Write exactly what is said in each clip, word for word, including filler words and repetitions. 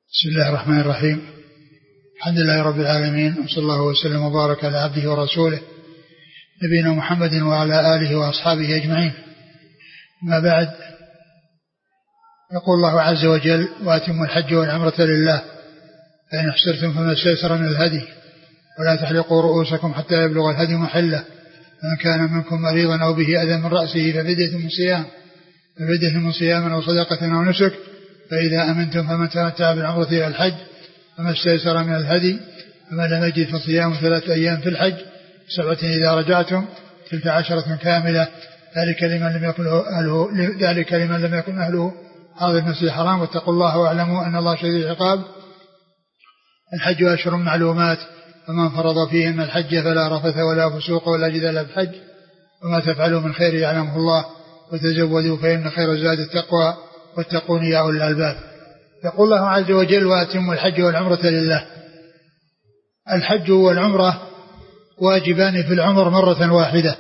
بسم الله الرحمن الرحيم. الحمد لله رب العالمين، وصلى الله وسلم وبارك على عبده ورسوله نبينا محمد وعلى آله وأصحابه أجمعين. ما بعد، يقول الله عز وجل: وأتموا الحج والعمرة لله فإن احصرتم فما استيسر من الهدي ولا تحلقوا رؤوسكم حتى يبلغ الهدي محله فمن كان منكم مريضا أو به أذى من رأسه ففدية من صيام ففدية من صيام أو صدقة أو نسك فإذا أمنتم فمن تمتع بالعمرة إلى الحج فما استيسر من الهدي فمن لم يجد فصيام ثلاثة أيام في الحج سبعة إذا رجعتم تلك عشرة كاملة ذلك لمن لم يكن أهله ذلك لمن لم يكن أهله حاضر المسجد الحرام واتقوا الله واعلموا أن الله شديد العقاب. الحج أشهر معلومات فمن فرض فيهن الحج فلا رفث ولا فسوق ولا جدال في الحج وما تفعلوا من خير يعلمه الله وتزودوا فإن خير الزاد التقوى واتقون يا أولي الألباب. يقول الله عز وجل: وأتموا الحج والعمرة لله. الحج والعمرة واجبان في العمر مرة واحدة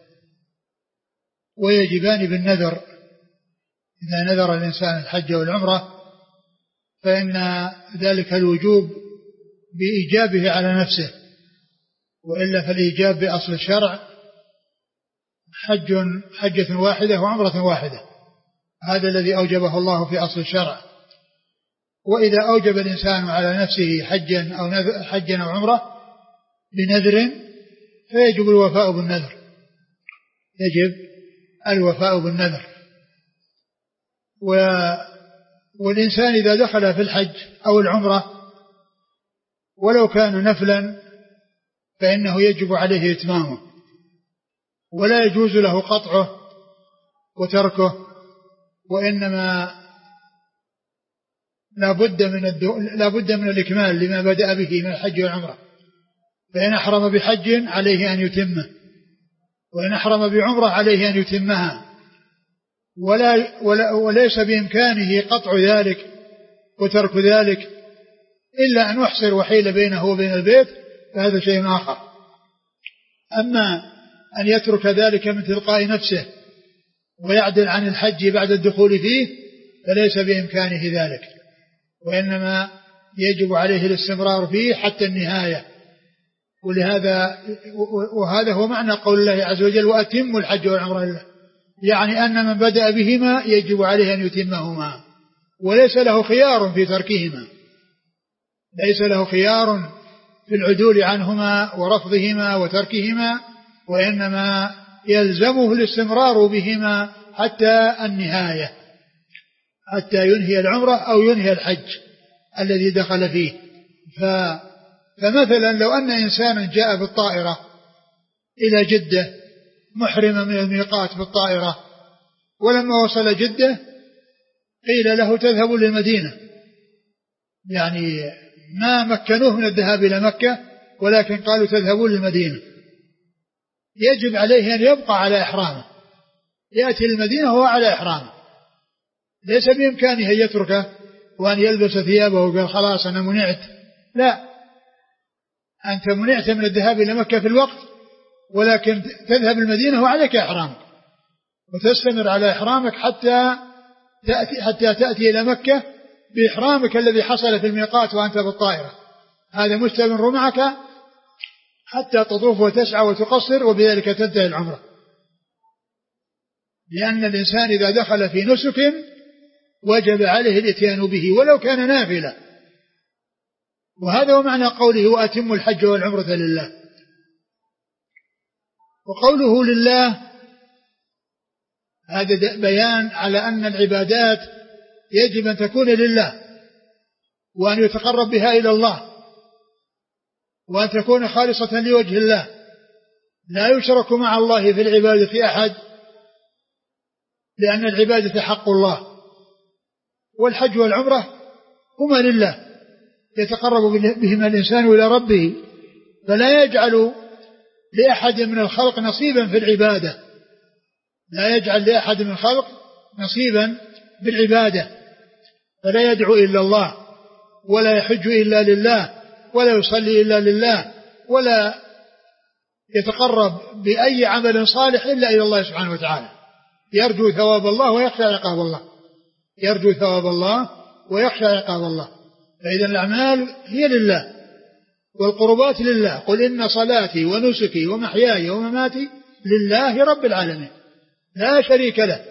ويجبان بالنذر. إذا نذر الإنسان الحج والعمرة فإن ذلك الوجوب بإيجابه على نفسه، وإلا فالإيجاب بأصل الشرع حج حجة واحدة وعمرة واحدة، هذا الذي أوجبه الله في أصل الشرع. وإذا أوجب الإنسان على نفسه حجا أو حجا أو عمرة بنذر فيجب الوفاء بالنذر يجب الوفاء بالنذر و والإنسان إذا دخل في الحج أو العمرة ولو كان نفلا فإنه يجب عليه إتمامه، ولا يجوز له قطعه وتركه، وإنما لا بد من الدو... لا بد من الإكمال لما بدأ به من الحج والعمرة. فإن أحرم بحج عليه أن يتمه، وإن أحرم بعمرة عليه أن يتمها، ولا... ولا... وليس بإمكانه قطع ذلك وترك ذلك إلا أن يحصر وحيل بينه وبين البيت، فهذا شيء آخر. أما أن يترك ذلك من تلقاء نفسه ويعدل عن الحج بعد الدخول فيه فليس بإمكانه ذلك، وإنما يجب عليه الاستمرار فيه حتى النهاية. ولهذا وهذا هو معنى قول الله عز وجل: وأتموا الحج والعمرة لله، يعني أن من بدأ بهما يجب عليه أن يتمهما، وليس له خيار في تركهما، ليس له خيار في العدول عنهما ورفضهما وتركهما، وإنما يلزمه الاستمرار بهما حتى النهاية، حتى ينهي العمرة أو ينهي الحج الذي دخل فيه. ف... فمثلا لو أن إنسانا جاء بالطائرة إلى جدة محرما من الميقات بالطائرة، ولما وصل جدة قيل له: تذهب للمدينة، يعني ما مكنوه من الذهاب إلى مكة ولكن قالوا تذهبوا للمدينة، يجب عليه أن يبقى على إحرامه، يأتي للمدينة وهو على إحرامه، ليس بإمكانه أن يتركه وأن يلبس ثيابه وقال خلاص أنا منعت. لا، أنت منعت من الذهاب إلى مكة في الوقت، ولكن تذهب المدينة وعليك إحرامك، وتستمر على إحرامك حتى تأتي, حتى تأتي إلى مكة بإحرامك الذي حصل في الميقات وأنت بالطائرة. هذا مستمر معك حتى تطوف وتسعى وتقصر، وبذلك تنتهي العمرة. لأن الإنسان إذا دخل في نسك وجب عليه الاتيان به ولو كان نافلة، وهذا هو معنى قوله: وأتموا الحج والعمرة لله. وقوله لله هذا بيان على أن العبادات يجب أن تكون لله، وأن يتقرب بها إلى الله، وأن تكون خالصة لوجه الله، لا يشرك مع الله في العبادة أحد، لأن العبادة حق الله. والحج والعمرة هما لله، يتقرب بهما الإنسان إلى ربه، فلا يجعل لأحد من الخلق نصيبا في العبادة، لا يجعل لأحد من الخلق نصيبا بالعبادة، فلا يدعو إلا الله، ولا يحج إلا لله، ولا يصلي إلا لله، ولا يتقرب بأي عمل صالح إلا إلى الله سبحانه وتعالى، يرجو ثواب الله ويخشى عقاب الله، يرجو ثواب الله ويخشى عقاب الله. فإذا الأعمال هي لله والقربات لله. قل إن صلاتي ونسكي ومحياي ومماتي لله رب العالمين لا شريك له.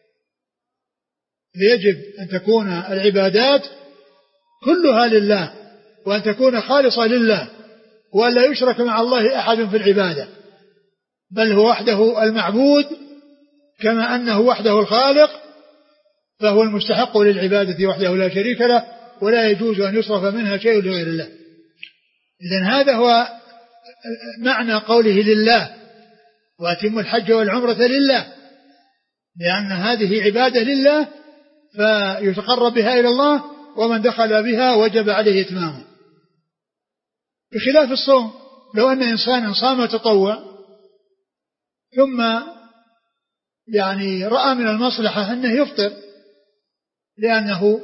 يجب أن تكون العبادات كلها لله وأن تكون خالصة لله وأن لا يشرك مع الله أحد في العبادة، بل هو وحده المعبود كما أنه وحده الخالق، فهو المستحق للعبادة وحده لا شريك له، ولا يجوز أن يصرف منها شيء لغير الله. إذن هذا هو معنى قوله لله وأتم الحج والعمرة لله، لأن هذه عبادة لله فيتقرب بها إلى الله، ومن دخل بها وجب عليه إتمامه. بخلاف الصوم، لو أن إنسانا صام تطوع ثم يعني رأى من المصلحة أنه يفطر لأنه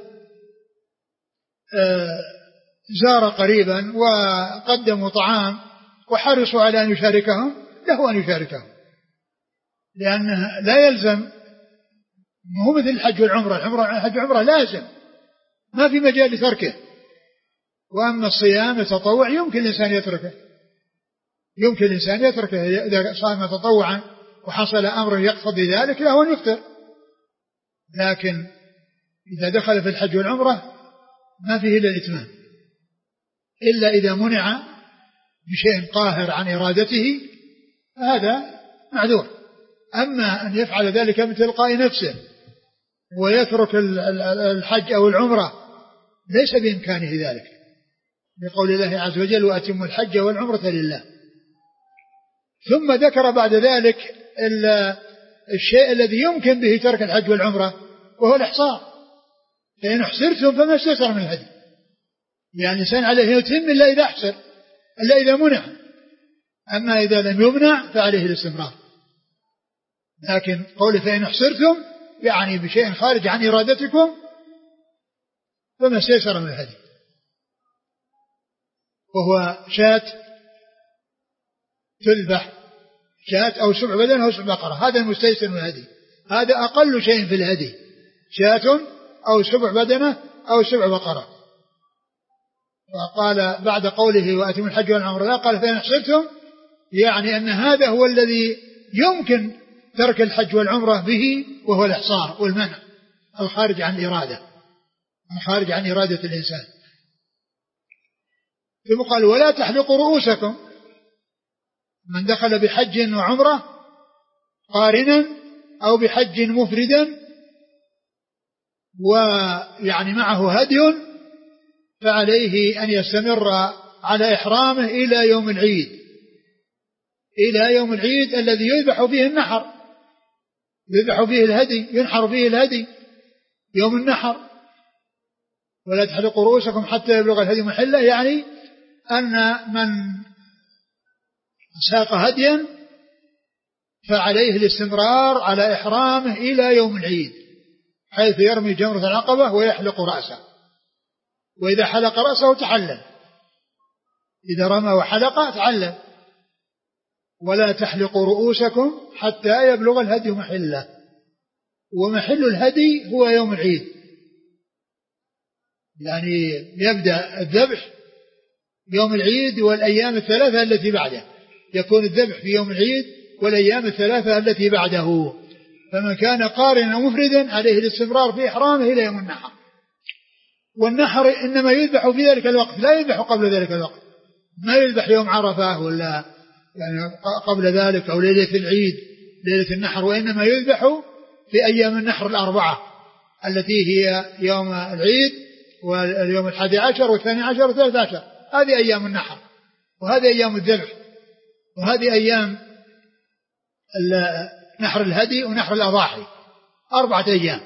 زار قريبا وقدموا طعام وحرصوا على أن يشاركهم، له أن يشاركهم، لأنه لا يلزم، هو مثل الحج والعمرة، الحج والعمرة لازم ما في مجال لتركه. وأما الصيام التطوع يمكن الإنسان يتركه، يمكن الإنسان يتركه إذا صام تطوعا وحصل أمر يقتضي ذلك له أن يفطر. لكن إذا دخل في الحج والعمرة ما فيه إلا الإتمام، إلا إذا منع بشيء قاهر عن إرادته هذا معذور. أما أن يفعل ذلك من تلقاء نفسه ويترك الحج أو العمرة ليس بإمكانه ذلك، بقول الله عز وجل وأتم الحج والعمرة لله. ثم ذكر بعد ذلك الشيء الذي يمكن به ترك الحج والعمرة وهو الإحصار، فإن احصرتم فما استيسر من الهدي، يعني إنسان عليه يتم إلا إذا أحصر، إلا إذا منع، أما إذا لم يمنع فعليه الاستمرار. لكن قول فإن احصرتم يعني بشيء خارج عن إرادتكم فما استيسر من الهدي، وهو شاة تذبح، شاة أو سبع بدنة أو سبع بقرة، هذا المستيسر من الهدي، هذا أقل شيء في الهدي، شاة أو سبع بدنة أو سبع بقرة. وقال بعد قوله وأتم الحج والعمرة لا قال فإن احصرتم، يعني أن هذا هو الذي يمكن ترك الحج والعمرة به، وهو الإحصار والمنع الخارج عن الإرادة، الخارج عن إرادة الإنسان. ثم قال ولا تحلقوا رؤوسكم، من دخل بحج وعمرة قارنا أو بحج مفردا ويعني معه هدي فعليه أن يستمر على إحرامه إلى يوم العيد، إلى يوم العيد الذي يذبح فيه النحر، يذبح فيه الهدي، ينحر فيه الهدي يوم النحر. ولا تحلقوا رؤوسكم حتى يبلغ الهدي محله، يعني أن من ساق هديا فعليه الاستمرار على إحرامه إلى يوم العيد، حيث يرمي جمرة العقبة ويحلق رأسه، وإذا حلق رأسه تحلل، إذا رمى وحلق تعلل. ولا تحلقوا رؤوسكم حتى يبلغ الهدي محله، ومحل الهدي هو يوم العيد، يعني يبدأ الذبح يوم العيد والأيام الثلاثة التي بعده، يكون الذبح في يوم العيد والأيام الثلاثة التي بعده. فمن كان قارنا مفردا عليه الاستمرار في إحرامه إلى يوم النحر. والنحر إنما يذبح في ذلك الوقت، لا يذبح قبل ذلك الوقت، ما يذبح يوم عرفة ولا يعني قبل ذلك أو ليلة العيد ليلة النحر، وإنما يذبح في أيام النحر الأربعة التي هي يوم العيد واليوم الحادي عشر والثاني عشر والثالث عشر، هذه أيام النحر، وهذه أيام الذبح، وهذه أيام نحر الهدي ونحر الأضاحي، أربعة أيام،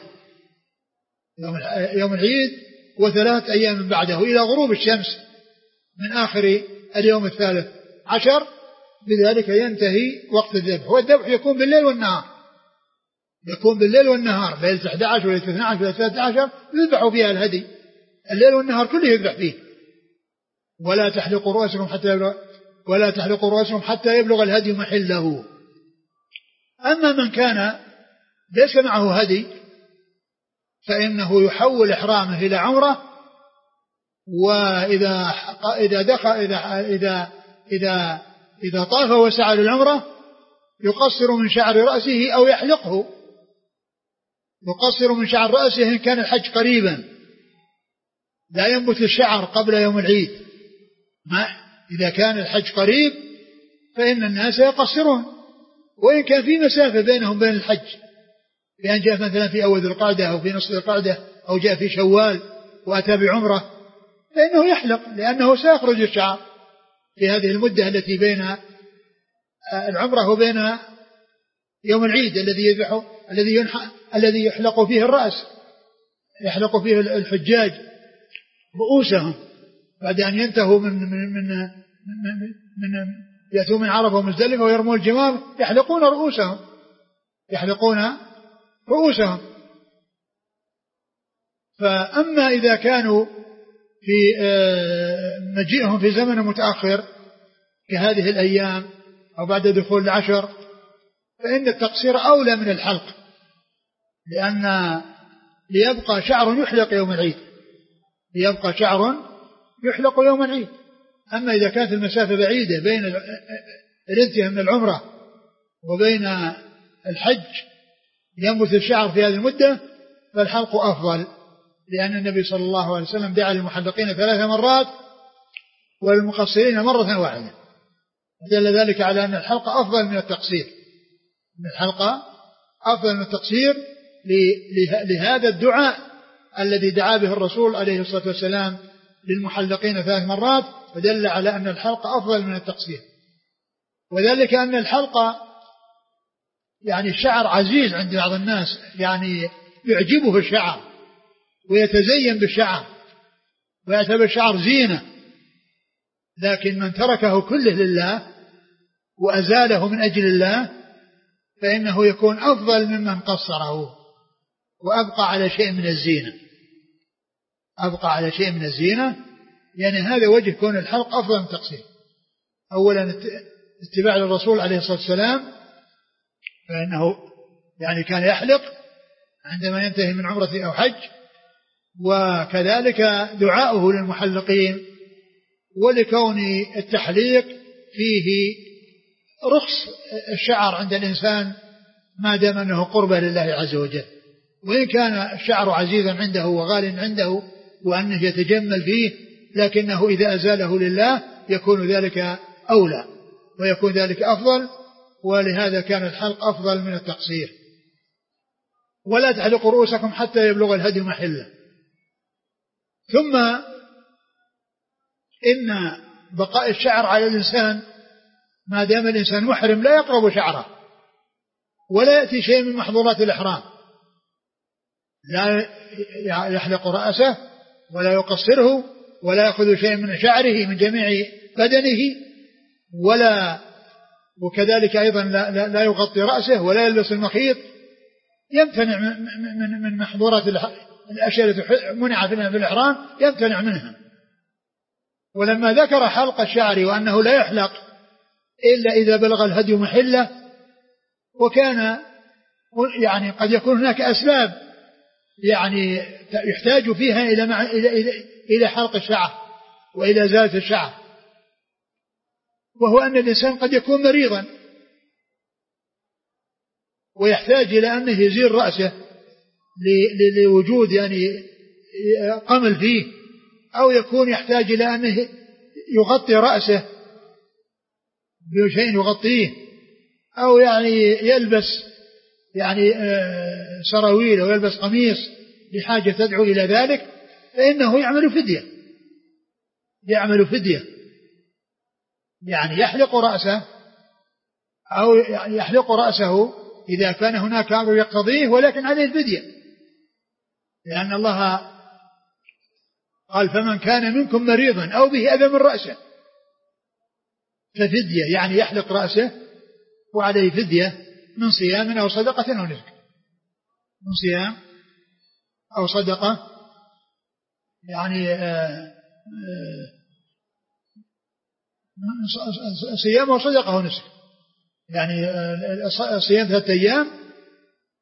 يوم العيد وثلاث أيام بعده إلى غروب الشمس من آخر اليوم الثالث عشر، بذلك ينتهي وقت الذبح. والذبح يكون بالليل والنهار، يكون بالليل والنهار، ليلة أحد عشر وليلة اثني عشر وليلة ثلاثة عشر يذبح فيها الهدي، الليل والنهار كله يذبح فيه. ولا تحلقوا رؤوسكم حتى يبلغ ولا تحلقوا رؤوسكم حتى يبلغ الهدي محله. أما من كان ليس معه هدي فإنه يحول إحرامه إلى عمرة وإذا إذا دخل إذا إذا إذا إذا طاف وسعى للعمرة يقصر من شعر رأسه أو يحلقه، يقصر من شعر رأسه إن كان الحج قريبا، لا ينبت الشعر قبل يوم العيد. ما إذا كان الحج قريب فإن الناس يقصرون، وإن كان في مسافة بينهم بين الحج، بأن جاء مثلا في أول القعدة أو في نصف القعدة أو جاء في شوال وأتى بعمرة فإنه يحلق، لأنه سيخرج الشعر في هذه المدة التي بين العمرة وبين يوم العيد الذي يذبح الذي ينحى الذي يحلق فيه الرأس، يحلق فيه الحجاج رؤوسهم بعد أن ينتهوا من من من, من, من يأتوا من عرفة ومزدلفة ويرموا الجمار يحلقون رؤوسهم يحلقون رؤوسهم. فأما إذا كانوا في مجيئهم في زمن متأخر كهذه الأيام أو بعد دخول العشر فإن التقصير أولى من الحلق، لأن ليبقى شعر يحلق يوم العيد ليبقى شعر يحلق يوم العيد. أما إذا كانت المسافة بعيدة بين الانتهاء من العمرة وبين الحج ينبت الشعر في هذه المدة فالحلق أفضل، لأن النبي صلى الله عليه وسلم دعا للمحلقين ثلاث مرات وللمقصرين مرة واحدة، دل ذلك على أن الحلق أفضل من التقصير من الحلقة أفضل من التقصير لهذا الدعاء الذي دعا به الرسول عليه الصلاة والسلام للمحلقين ثلاث مرات، فدل على أن الحلق أفضل من التقصير. وذلك أن الحلق يعني الشعر عزيز عند بعض الناس، يعني يعجبه الشعر ويتزين بالشعر ويعتبر الشعر زينة، لكن من تركه كله لله وأزاله من أجل الله فإنه يكون أفضل ممن قصره وأبقى على شيء من الزينة أبقى على شيء من الزينة يعني هذا وجه كون الحلق أفضل من التقصير. أولا اتباع للرسول عليه الصلاة والسلام، فإنه يعني كان يحلق عندما ينتهي من عمرة أو حج، وكذلك دعاؤه للمحلقين، ولكون التحليق فيه رخص الشعر عند الإنسان ما دام أنه قربة لله عز وجل، وإن كان الشعر عزيزا عنده وغال عنده وأنه يتجمل فيه، لكنه إذا أزاله لله يكون ذلك أولى ويكون ذلك أفضل، ولهذا كان الحلق أفضل من التقصير. ولا تحلقوا رؤوسكم حتى يبلغ الهدي محله. ثم إن بقاء الشعر على الإنسان ما دام الإنسان محرم لا يقرب شعره ولا يأتي شيء من محظورات الإحرام، لا يحلق رأسه ولا يقصره ولا يأخذ شيء من شعره من جميع بدنه، ولا وكذلك أيضا لا, لا, لا يغطي رأسه ولا يلبس المخيط، يمتنع من, من, من محظورات الأشياء التي منع في الإحرام يمتنع منها. ولما ذكر حلق الشعر وأنه لا يحلق إلا إذا بلغ الهدي محله، وكان يعني قد يكون هناك أسباب يعني يحتاج فيها إلى, مع إلى, إلى, إلى حلق الشعر وإلى إزالة الشعر، وهو أن الإنسان قد يكون مريضا ويحتاج إلى أنه يزيل رأسه لوجود يعني قمل فيه، أو يكون يحتاج إلى أنه يغطي رأسه بشيء يغطيه، أو يعني يلبس يعني سراويل أو يلبس قميص لحاجة تدعو إلى ذلك، فإنه يعمل فدية يعمل فدية يعني يحلق رأسه أو يحلق رأسه إذا كان هناك أمر يقتضيه، ولكن عليه الفدية، لأن الله قال فمن كان منكم مريضا أو به أذى من رأسه ففدية، يعني يحلق رأسه وعليه فدية من صيام أو صدقة أو نسك من صيام أو صدقة يعني آآ آآ صيام أو صدقة أو نسك، يعني صيام ثلاثة أيام،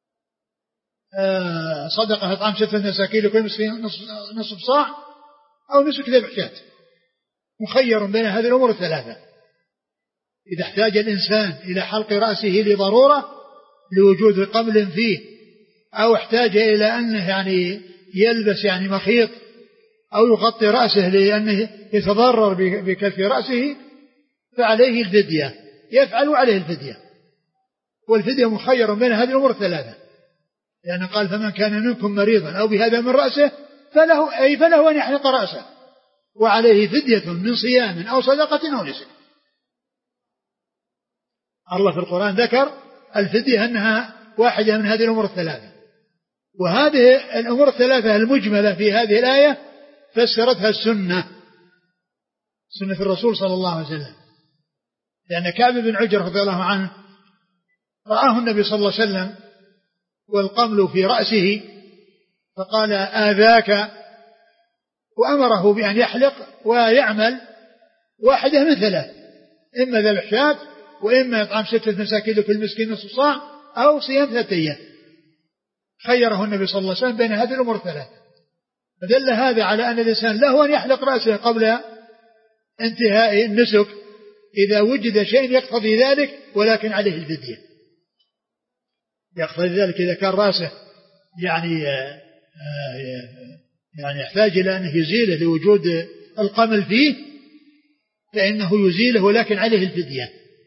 صدقة إطعام ستة مساكين لكل مسكين نصف صاع، أو نسك ذبح شاة، مخير بين هذه الأمور الثلاثة. إذا احتاج الإنسان إلى حلق رأسه لضرورة لوجود قبل فيه، أو احتاج إلى أنه يعني يلبس يعني مخيط أو يغطي رأسه لأنه يتضرر بكف رأسه، فعليه الفدية، يفعل عليه الفدية. والفدية مخير بين هذه الأمور الثلاثة، لأنه قال فمن كان منكم مريضا أو بهذا من رأسه فله أي فله أن يحلق رأسه وعليه فدية من صيام أو صدقة أو نسك. الله في القرآن ذكر الفدية أنها واحدة من هذه الأمور الثلاثة، وهذه الأمور الثلاثة المجملة في هذه الآية فسرتها السنة، سنة الرسول صلى الله عليه وسلم. لأن كعب بن عجرة رضي الله عنه رآه النبي صلى الله عليه وسلم والقمل في رأسه فقال آذاك، وأمره بأن يحلق ويعمل واحدة من ثلاث، إما ذبح شاة، وإما إطعام ستة مساكين لكل مسكين نصف صاع، أو صيام ثلاثة أيام. خيره النبي صلى الله عليه وسلم بين هذه الأمور الثلاثة، فدل هذا على أن الإنسان له أن يحلق رأسه قبل انتهاء النسك إذا وجد شيء يقتضي ذلك، ولكن عليه الفدية. يقتضي ذلك إذا كان رأسه يعني يعني يحتاج إلى أنه يزيله لوجود القمل فيه، فإنه يزيله ولكن عليه الفدية،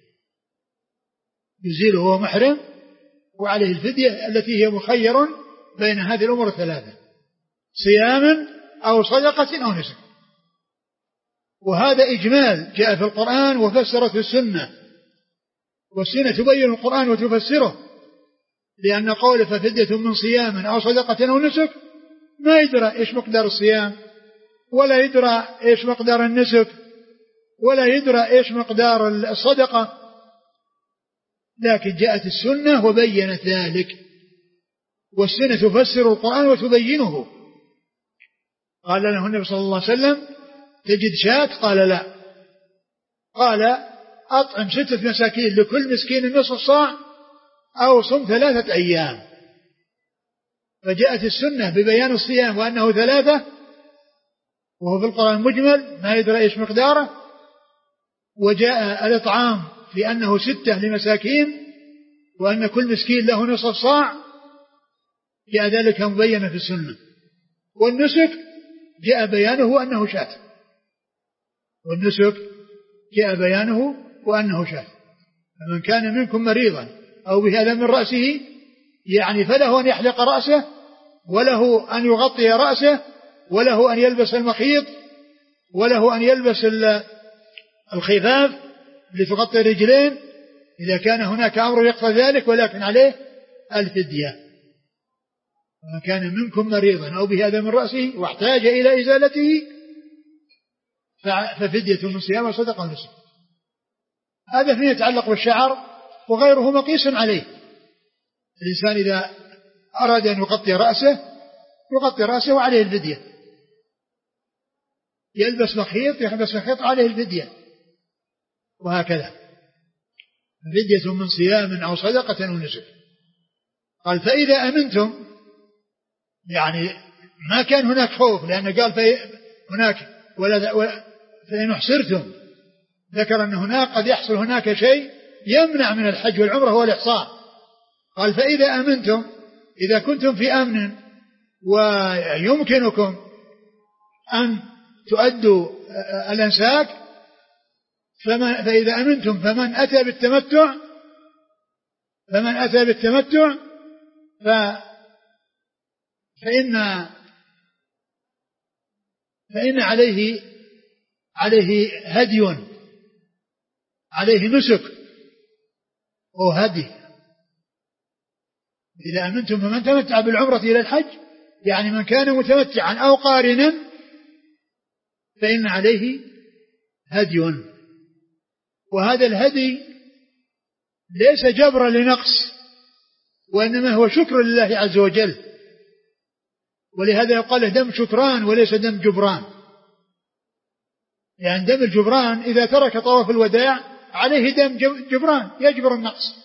يزيله وهو محرم وعليه الفدية التي هي مخير بين هذه الأمور الثلاثة، صيام أو صدقة أو نسك. وهذا إجمال جاء في القرآن وفسرته السنة، والسنة تبين القرآن وتفسره، لأن قوله ففدية من صيام أو صدقة أو نسك ما يدرى إيش مقدار الصيام، ولا يدرى إيش مقدار النسك، ولا يدرى إيش مقدار الصدقة، لكن جاءت السنة وبينت ذلك، والسنة تفسر القرآن وتبينه. قال له النبي صلى الله عليه وسلم تجد شاة؟ قال لا. قال أطعم ستة مساكين لكل مسكين نصف صاع، أو صم ثلاثة أيام. فجاءت السنة ببيان الصيام وأنه ثلاثة، وهو في القرآن مجمل ما يدرى إيش مقداره، وجاء الإطعام في أنه ستة لمساكين، وأن كل مسكين له نصف صاع، جاء ذلك مبينا في السنة. والنسك جاء بيانه أنه شاة، والنسك جاء بيانه وأنه شاة. فمن كان منكم مريضا أو بهذا من رأسه، يعني فله أن يحلق رأسه، وله أن يغطي رأسه، وله أن يلبس المخيط، وله أن يلبس الخفاف لتغطي الرجلين إذا كان هناك أمر يقتضي ذلك، ولكن عليه الفدية. ومن كان منكم مريضا أو بهذا من رأسه واحتاج إلى إزالته ففدية من صيام وصدقة ونسك. هذا فيما يتعلق بالشعر، وغيره مقيس عليه. الإنسان إذا أراد أن يغطي رأسه يغطي رأسه وعليه الفدية، يلبس مخيط يلبس مخيط عليه الفدية، وهكذا فدية من صيام أو صدقة أو نسك. قال فإذا أمنتم، يعني ما كان هناك خوف، لأنه قال هناك ولا فإن احصرتم، ذكر أن هناك قد يحصل هناك شيء يمنع من الحج والعمرة هو الإحصار. قال فإذا أمنتم، إذا كنتم في أمن ويمكنكم أن تؤدوا الأنساك، فإذا أمنتم فمن أتى بالتمتع فمن أتى بالتمتع ف فإن فإن عليه عليه هدي، عليه نسك أو هدي. إذا أمنتم فمن تمتع بالعمرة إلى الحج، يعني من كان متمتعا أو قارنا فإن عليه هدي. وهذا الهدي ليس جبرا لنقص، وإنما هو شكر لله عز وجل، ولهذا يقال له دم شكران وليس دم جبران. يعني دم الجبران إذا ترك طواف الوداع عليه دم جبران يجبر النقص.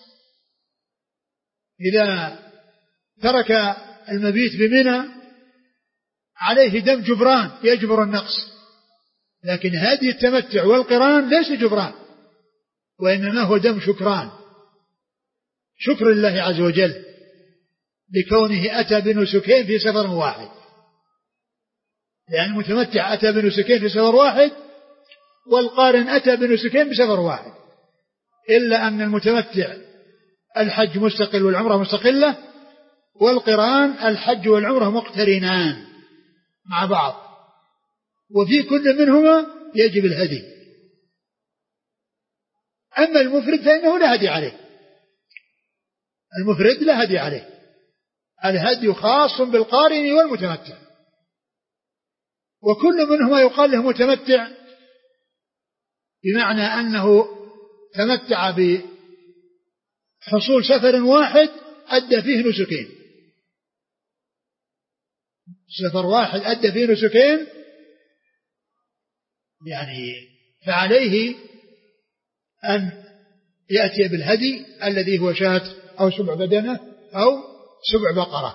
إذا ترك المبيت بمنى عليه دم جبران يجبر النقص، لكن هذه التمتع والقران ليس جبران، وإنما هو دم شكران، شكر الله عز وجل بكونه أتى بنسكين في سفر واحد، لأن المتمتع أتى بنسكين في سفر واحد والقارن أتى بنسكين بسفر واحد، إلا أن المتمتع الحج مستقل والعمرة مستقلة، والقران الحج والعمرة مقترنان مع بعض، وفي كل منهما يجب الهدي. أما المفرد فإنه لا هدي عليه، المفرد لا هدي عليه، الهدي خاص بالقارن والمتمتع، وكل منهما يقال له متمتع بمعنى أنه تمتع بحصول سفر واحد أدى فيه نسكين، سفر واحد أدى فيه نسكين، يعني فعليه أن يأتي بالهدي الذي هو شاة أو سبع بدنة أو سبع بقرة.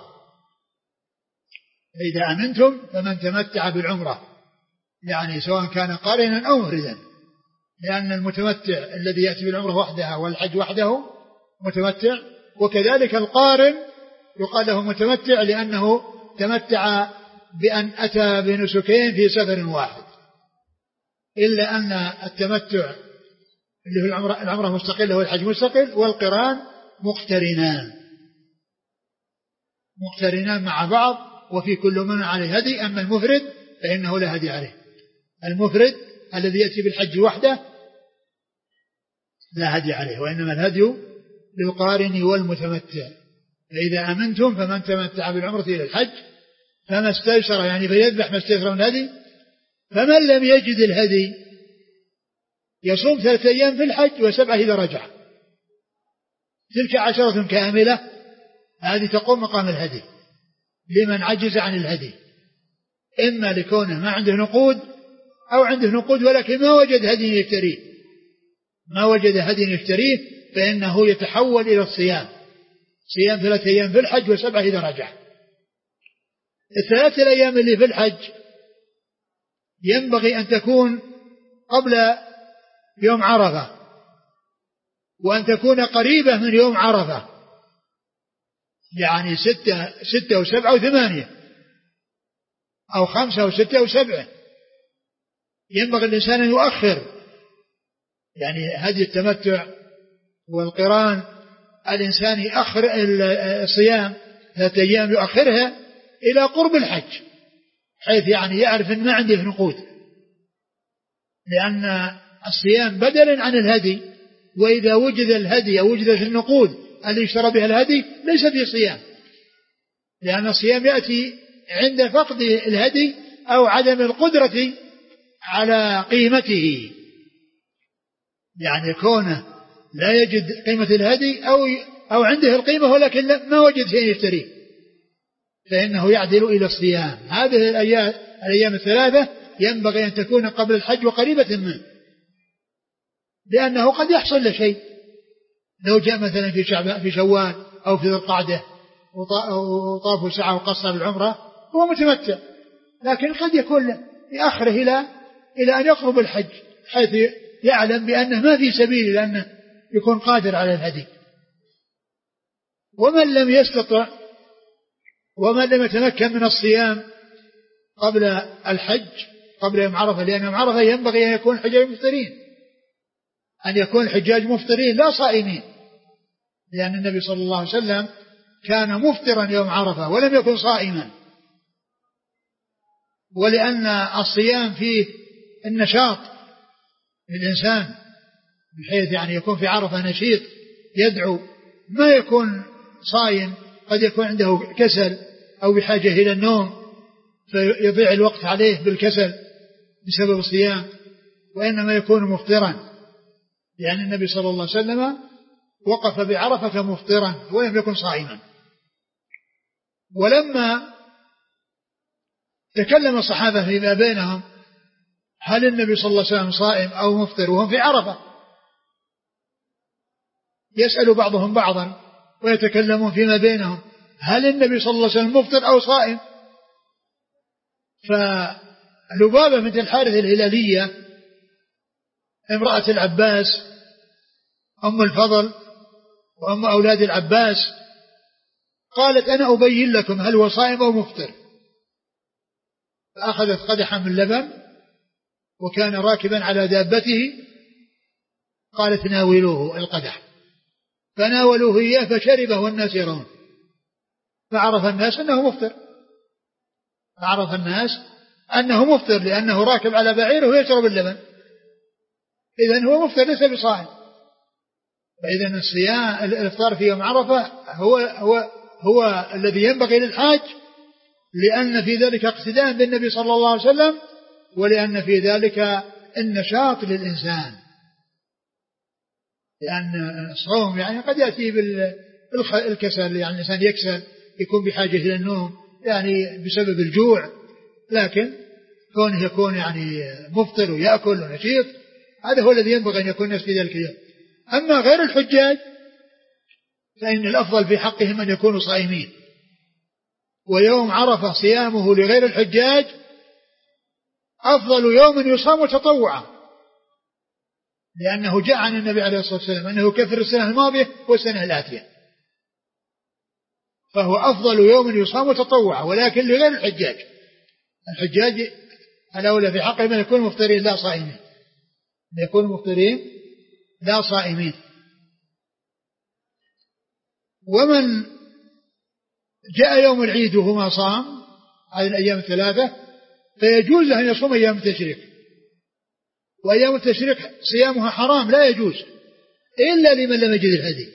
إذا أمنتم فمن تمتع بالعمرة، يعني سواء كان قارنا أو مفردا، لأن المتمتع الذي يأتي بالعمرة وحدها والحج وحده متمتع، وكذلك القارن يقال له متمتع لأنه تمتع بأن أتى بنسكين في سفر واحد، إلا أن التمتع اللي هو العمرة, العمرة مستقلة والحج مستقل، والقران مقترنان مقترنان مع بعض، وفي كل من عليه هدي. أما المفرد فإنه لا هدي عليه، المفرد الذي يأتي بالحج وحده لا هدي عليه، وإنما الهدي للقارن والمتمتع. فإذا أمنتم فمن تمتع بالعمرة إلى الحج فما استيسر، يعني فيذبح ما استيسر من الهدي، فمن لم يجد الهدي يصوم ثلاثة أيام في الحج وسبعة إذا رجع، تلك عشرة كاملة، هذه تقوم مقام الهدي لمن عجز عن الهدي، إما لكونه ما عنده نقود أو عنده نقود ولكن ما وجد هدي يشتريه، ما وجد هدي يشتريه فإنه يتحول إلى الصيام، صيام ثلاثة أيام في الحج وسبعة إذا رجع. الثلاثة الأيام اللي في الحج ينبغي أن تكون قبل يوم عرفة، وأن تكون قريبة من يوم عرفة، يعني ستة, ستة وسبعة وثمانية أو خمسة وستة وسبعة. ينبغي الإنسان أن يؤخر، يعني هذه التمتع والقران الإنسان يؤخر الصيام ثلاثة أيام يؤخرها إلى قرب الحج، حيث يعني يعرف أن ما عنده نقود، لأن الصيام بدل عن الهدي، وإذا وجد الهدي أو وجدت النقود اللي يشترى بها الهدي ليس في صيام، لأن الصيام يأتي عند فقد الهدي أو عدم القدرة على قيمته، يعني كونه لا يجد قيمة الهدي أو أو عنده القيمة ولكن ما وجد شيء يشتريه، فإنه يعدل إلى الصيام. هذه الأيام, الأيام الثلاثة ينبغي أن تكون قبل الحج وقريبة منه، لأنه قد يحصل له شيء، لو جاء مثلا في شعبان في شوال أو في ذي القعدة وطافوا ساعة وقصر العمرة هو متمتع، لكن قد يكون يأخره إلى إلى أن يقرب الحج، حيث يعلم بأنه ما في سبيل لأنه يكون قادر على الهدي. ومن لم يستطع ومن لم يتمكن من الصيام قبل الحج قبل يوم عرفة، لأن يوم عرفة ينبغي أن يكون حجاج مفطرين، أن يكون حجاج مفطرين لا صائمين، لأن النبي صلى الله عليه وسلم كان مفطرا يوم عرفة ولم يكن صائما، ولأن الصيام فيه النشاط للإنسان، بحيث يعني يكون في عرفة نشيط يدعو، ما يكون صائم قد يكون عنده كسل أو بحاجة إلى النوم فيضيع الوقت عليه بالكسل بسبب الصيام، وإنما يكون مفطرا، لأن النبي صلى الله عليه وسلم وقف بعرفة مفطرا ولم يكن صائما. ولما تكلم الصحابة فيما بينهم هل النبي صلى الله عليه وسلم صائم أو مفطر وهم في عرفة، يسأل بعضهم بعضا ويتكلمون فيما بينهم هل النبي صلى الله عليه وسلم مفطر أو صائم، فلبابة بنت الحارث الهلالية امرأة العباس أم الفضل وأم أولاد العباس قالت أنا أبين لكم هل هو صائم أو مفطر. فأخذت قدحا من لبن وكان راكبا على دابته، قالت ناولوه القدح، فناولوه إياه فشربه والناس يرون، فعرف الناس أنه مفطر، فعرف الناس أنه مفطر لأنه راكب على بعيره ويشرب اللبن، إذن هو مفطر ليس بصائم. فإذن الصيام الإفطار في يوم عرفة هو, هو, هو الذي ينبغي للحاج، لأن في ذلك اقتداء بالنبي صلى الله عليه وسلم، ولأن في ذلك النشاط للإنسان، لأن الصوم يعني قد يأتي بالكسل، يعني الإنسان يكسل يكون بحاجة إلى النوم يعني بسبب الجوع، لكن كونه يكون يعني مفطر ويأكل ونشيط هذا هو الذي ينبغي أن يكون الناس في ذلك اليوم. أما غير الحجاج فإن الأفضل في حقهم أن يكونوا صائمين، ويوم عرفة صيامه لغير الحجاج أفضل يوم يصام تطوعا، لأنه جاء عن النبي عليه الصلاة والسلام أنه كفر السنة الماضية والسنة الآتية، فهو أفضل يوم يصام تطوعا، ولكن لغير الحجاج. الحجاج الأولى في حقهم أن يكونوا مفطرين لا صائمين، أن يكونوا مفطرين لا صائمين. ومن جاء يوم العيد وهو ما صام هذه الأيام الثلاثة فيجوز له أن يصوم أيام التشريق، وأيام التشريق صيامها حرام لا يجوز إلا لمن لم يجد الهدي،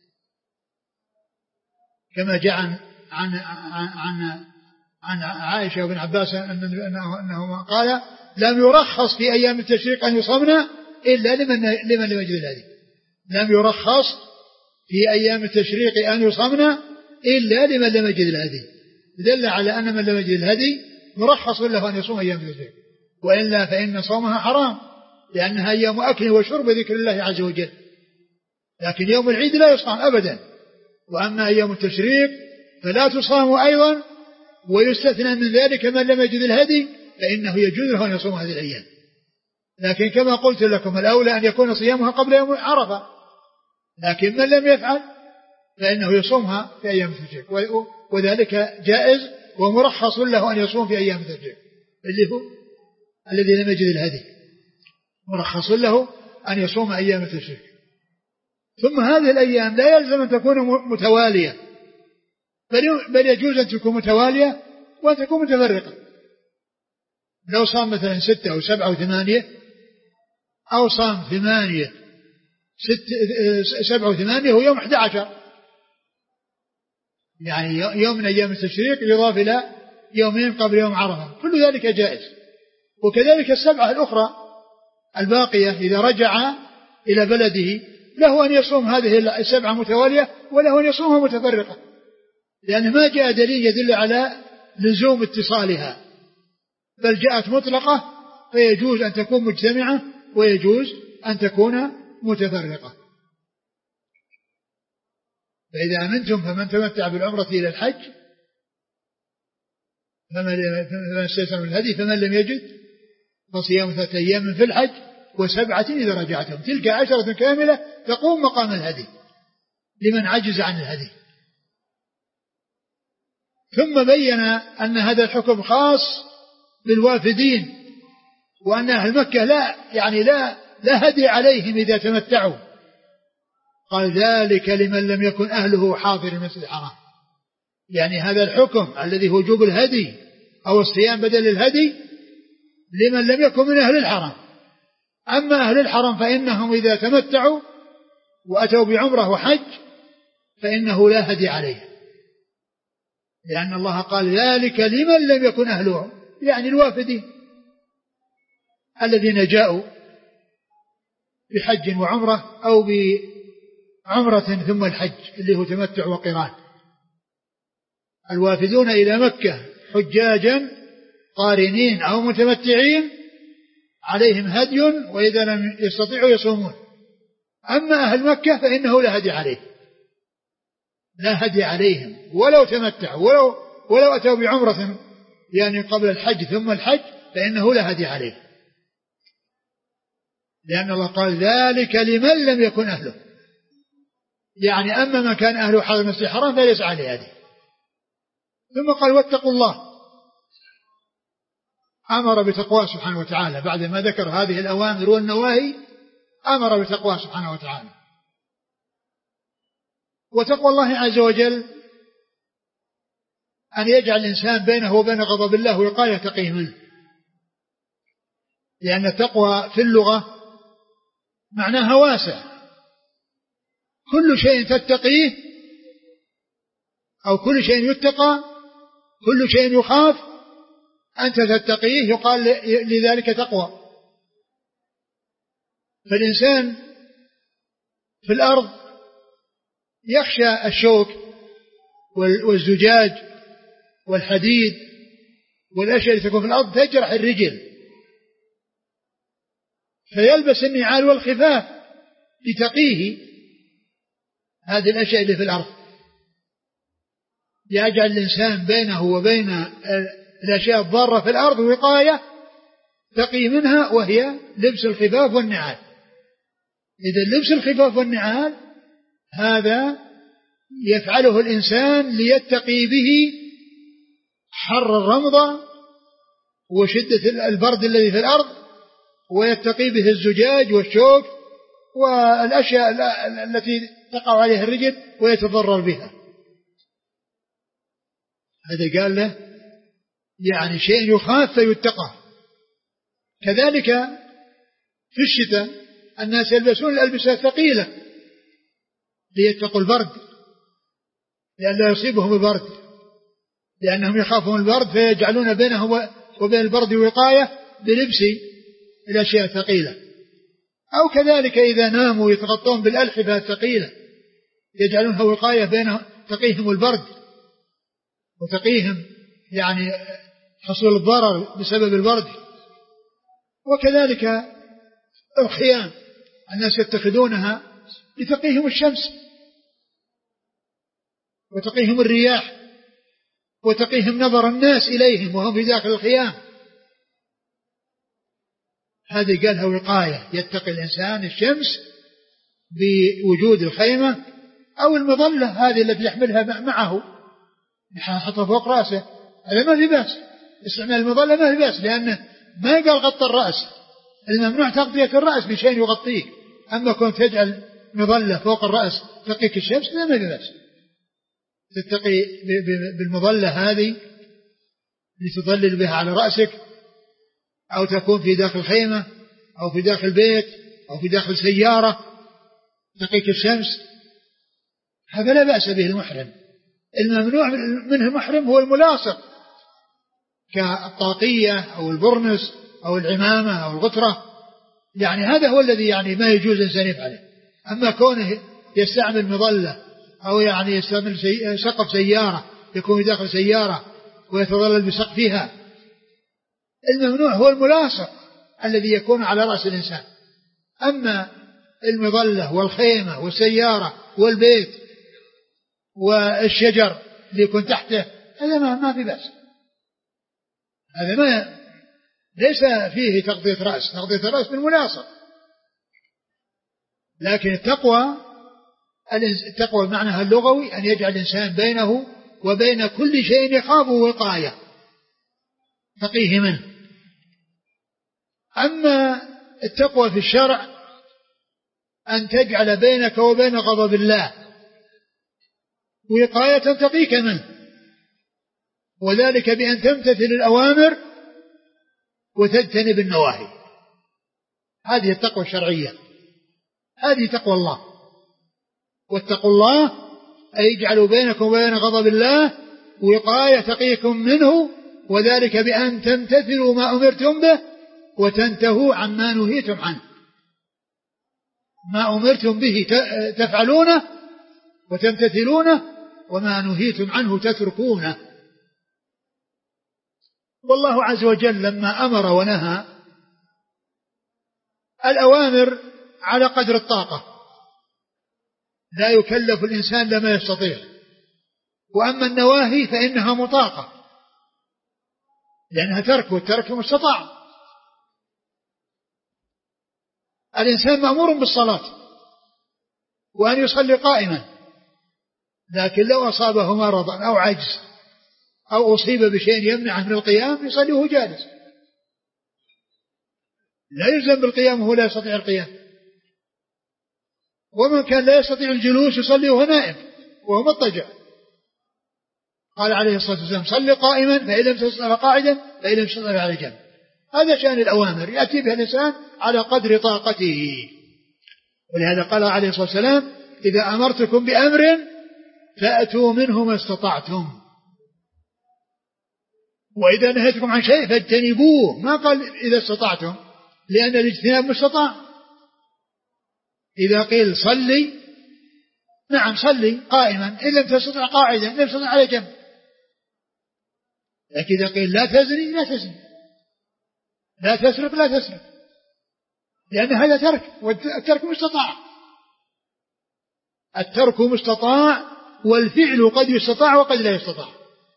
كما جاء عن عن عن, عن عائشة وابن عباس أنه, أنه قال لم يرخص في أيام التشريق أن يصومنا إلا لمن لمن لم يجد الهدي، لم يرخص في أيام التشريق أن يصومنا إلا لمن لم يجد الهدي، دل على أن من لم يجد الهدي مرخص له أن يصوم أيام التشريق، وإلا فإن صومها حرام لأنها أيام أكل وشرب ذكر الله عز وجل، لكن يوم العيد لا يصام أبدا. وأما أيام التشريق فلا تصام أيضا، ويستثنى من ذلك من لم يجد الهدي فإنه يجوز له أن يصوم هذه الأيام، لكن كما قلت لكم الأولى أن يكون صيامها قبل يوم عرفة، لكن من لم يفعل فإنه يصومها في أيام التشريق، وذلك جائز ومرخص له أن يصوم في أيام التشريق اللي هو الذي لم يجد الهدي، مرخص له أن يصوم أيام التشريق. ثم هذه الأيام لا يلزم أن تكون متوالية، بل يجوز أن تكون متوالية وأن تكون متفرقة. لو صام مثلا ستة أو سبعة أو ثمانية، أو صام ثمانية ست سبعة وثمانية هو يوم أحد عشر، يعني يوم من أيام التشريق يضاف إلى يومين قبل يوم عرفة، كل ذلك جائز. وكذلك السبعة الأخرى الباقية إذا رجع إلى بلده له أن يصوم هذه السبعة متوالية وله أن يصومها متفرقة، لأن ما جاء دليل يدل على لزوم اتصالها، بل جاءت مطلقة، فيجوز أن تكون مجتمعة ويجوز أن تكون متفرقة. فإذا أمنتم فمن تمتع بالعمرة إلى الحج فمن استيسر من الهدي، فمن لم يجد فصيام ثلاثة أيام في الحج وسبعة إذا رجعتم، تلك عشرة كاملة تقوم مقام الهدي لمن عجز عن الهدي. ثم بين أن هذا الحكم خاص بالوافدين، وأن أهل مكة لا يعني لا لا هدي عليهم إذا تمتعوا، قال ذلك لمن لم يكن أهله حاضر المسجد الحرام، يعني هذا الحكم الذي هو وجوب الهدي أو الصيام بدل الهدي لمن لم يكن من أهل الحرم. أما أهل الحرم فإنهم إذا تمتعوا وأتوا بعمره وحج فإنه لا هدي عليه، لأن الله قال ذلك لمن لم يكن أهله، يعني الوافدين الذين جاءوا بحج وعمرة أو بعمرة ثم الحج اللي هو تمتع وقران. الوافدون إلى مكة حجاجا قارنين أو متمتعين عليهم هدي، وإذا لم يستطيعوا يصومون. أما أهل مكة فإنه لا هدي عليه، لا هدي عليهم ولو تمتعوا ولو, ولو أتوا بعمرة يعني قبل الحج ثم الحج فإنه لا هدي عليه، لأن الله قال ذلك لمن لم يكن أهله، يعني أما من كان أهله حاضر المسجد الحرام فليس عليه هدي. ثم قال واتقوا الله، أمر بتقواه سبحانه وتعالى بعد ما ذكر هذه الأوامر والنواهي، أمر بتقواه سبحانه وتعالى. وتقوى الله عز وجل أن يجعل الإنسان بينه وبين غضب الله وقاية تقيه منه، لأن التقوى في اللغة معناها واسع، كل شيء تتقيه أو كل شيء يتقى، كل شيء يخاف أنت تتقيه يقال لذلك تقوى. فالإنسان في الأرض يخشى الشوك والزجاج والحديد والأشياء التي تكون في الأرض تجرح الرجل، فيلبس النعال والخفاف لتقيه هذه الأشياء اللي في الأرض. يجعل الإنسان بينه وبين الأشياء الضارة في الأرض وقاية تقي منها، وهي لبس الخفاف والنعال. إذا لبس الخفاف والنعال هذا يفعله الإنسان ليتقي به حر الرمضة وشدة البرد الذي في الأرض، ويتقي به الزجاج والشوك والأشياء التي تقع عليها الرجل ويتضرر بها. هذا قال له يعني شيء يخاف فيتقى. كذلك في الشتاء الناس يلبسون الألبسة الثقيلة ليتقوا البرد لأن لا يصيبهم البرد، لأنهم يخافون البرد فيجعلون بينهم وبين البرد وقاية بلبس الأشياء الثقيلة. أو كذلك إذا ناموا يتغطون بالألحفة الثقيلة يجعلونها وقاية بين تقيهم البرد وتقيهم يعني حصول الضرر بسبب البرد. وكذلك الخيام الناس يتخذونها لتقيهم الشمس وتقيهم الرياح وتقيهم نظر الناس إليهم وهم في داخل الخيام. هذه قالها وقاية، يتقي الإنسان الشمس بوجود الخيمة أو المظلة هذه التي يحملها معه يحطها فوق رأسه، هذا ما في بأس. استعمال المظلة ما في بأس، لأنه ما قال غطى الرأس، الممنوع تغطية الرأس بشيء يغطيه. أما كنت تجعل مظلة فوق الرأس تقيك الشمس لا ما في بأس، تتقي بالمظلة هذه لتظلل بها على رأسك، أو تكون في داخل خيمة أو في داخل بيت أو في داخل سيارة تقيك الشمس، هذا لا بأس به المحرم. الممنوع منه المحرم هو الملاصق كالطاقية أو البرنس أو العمامة أو الغترة، يعني هذا هو الذي يعني ما يجوز الإنسان يفعله. أما كونه يستعمل مظلة أو يعني يستعمل سي... سقف سيارة يكون في داخل سيارة ويتظلل بسقفها، الممنوع هو الملاصق الذي يكون على رأس الإنسان. أما المظلة والخيمة والسيارة والبيت والشجر اللي يكون تحته هذا ما, ما في بأس، هذا ما ليس فيه تغطية رأس، تغطية الرأس بالملاصق. لكن التقوى التقوى معناها اللغوي أن يجعل الإنسان بينه وبين كل شيء يخافه وقاية تقيه منه. أما التقوى في الشرع أن تجعل بينك وبين غضب الله وقاية تقيك منه، وذلك بأن تمتثل الأوامر وتجتنب النواهي. هذه التقوى الشرعية، هذه تقوى الله. واتقوا الله أي يجعل بينكم وبين غضب الله وقاية تقيكم منه، وذلك بأن تمتثلوا ما أمرتم به وتنتهوا عما نهيتم عنه. ما أمرتم به تفعلونه وتمتثلونه، وما نهيتم عنه تتركونه. والله عز وجل لما أمر ونهى الأوامر على قدر الطاقة، لا يكلف الإنسان لما يستطيع، وأما النواهي فإنها مطاقة، لأنها ترك، والترك مستطاع. الإنسان مأمور بالصلاة وأن يصلي قائما، لكن لو أصابه مرضا أو عجز أو أصيب بشيء يمنع من القيام يصلي وهو جالس، لا يلزم بالقيام وهو لا يستطيع القيام. ومن كان لا يستطيع الجلوس يصلي وهو نائم وهو مضطجع. قال عليه الصلاة والسلام: صلي قائما فإن لم تستطع قاعدا فإن لم تستطع على جنب. هذا شأن الأوامر يأتي بها الإنسان على قدر طاقته. ولهذا قال عليه الصلاة والسلام: إذا أمرتكم بأمر فأتوا منه ما استطعتم، وإذا نهيتكم عن شيء فاجتنبوه. ما قال إذا استطعتم، لأن الاجتناب مستطاع. إذا قيل صلي، نعم صلي قائما، إن لم تستطع قاعدا، إن لم تستطع على جنب. لكن إذا قيل لا تزني، لا تزني، لا تسرق، لا تسرق، لأن هذا ترك، والترك مستطاع. الترك مستطاع، والفعل قد يستطاع وقد لا يستطاع.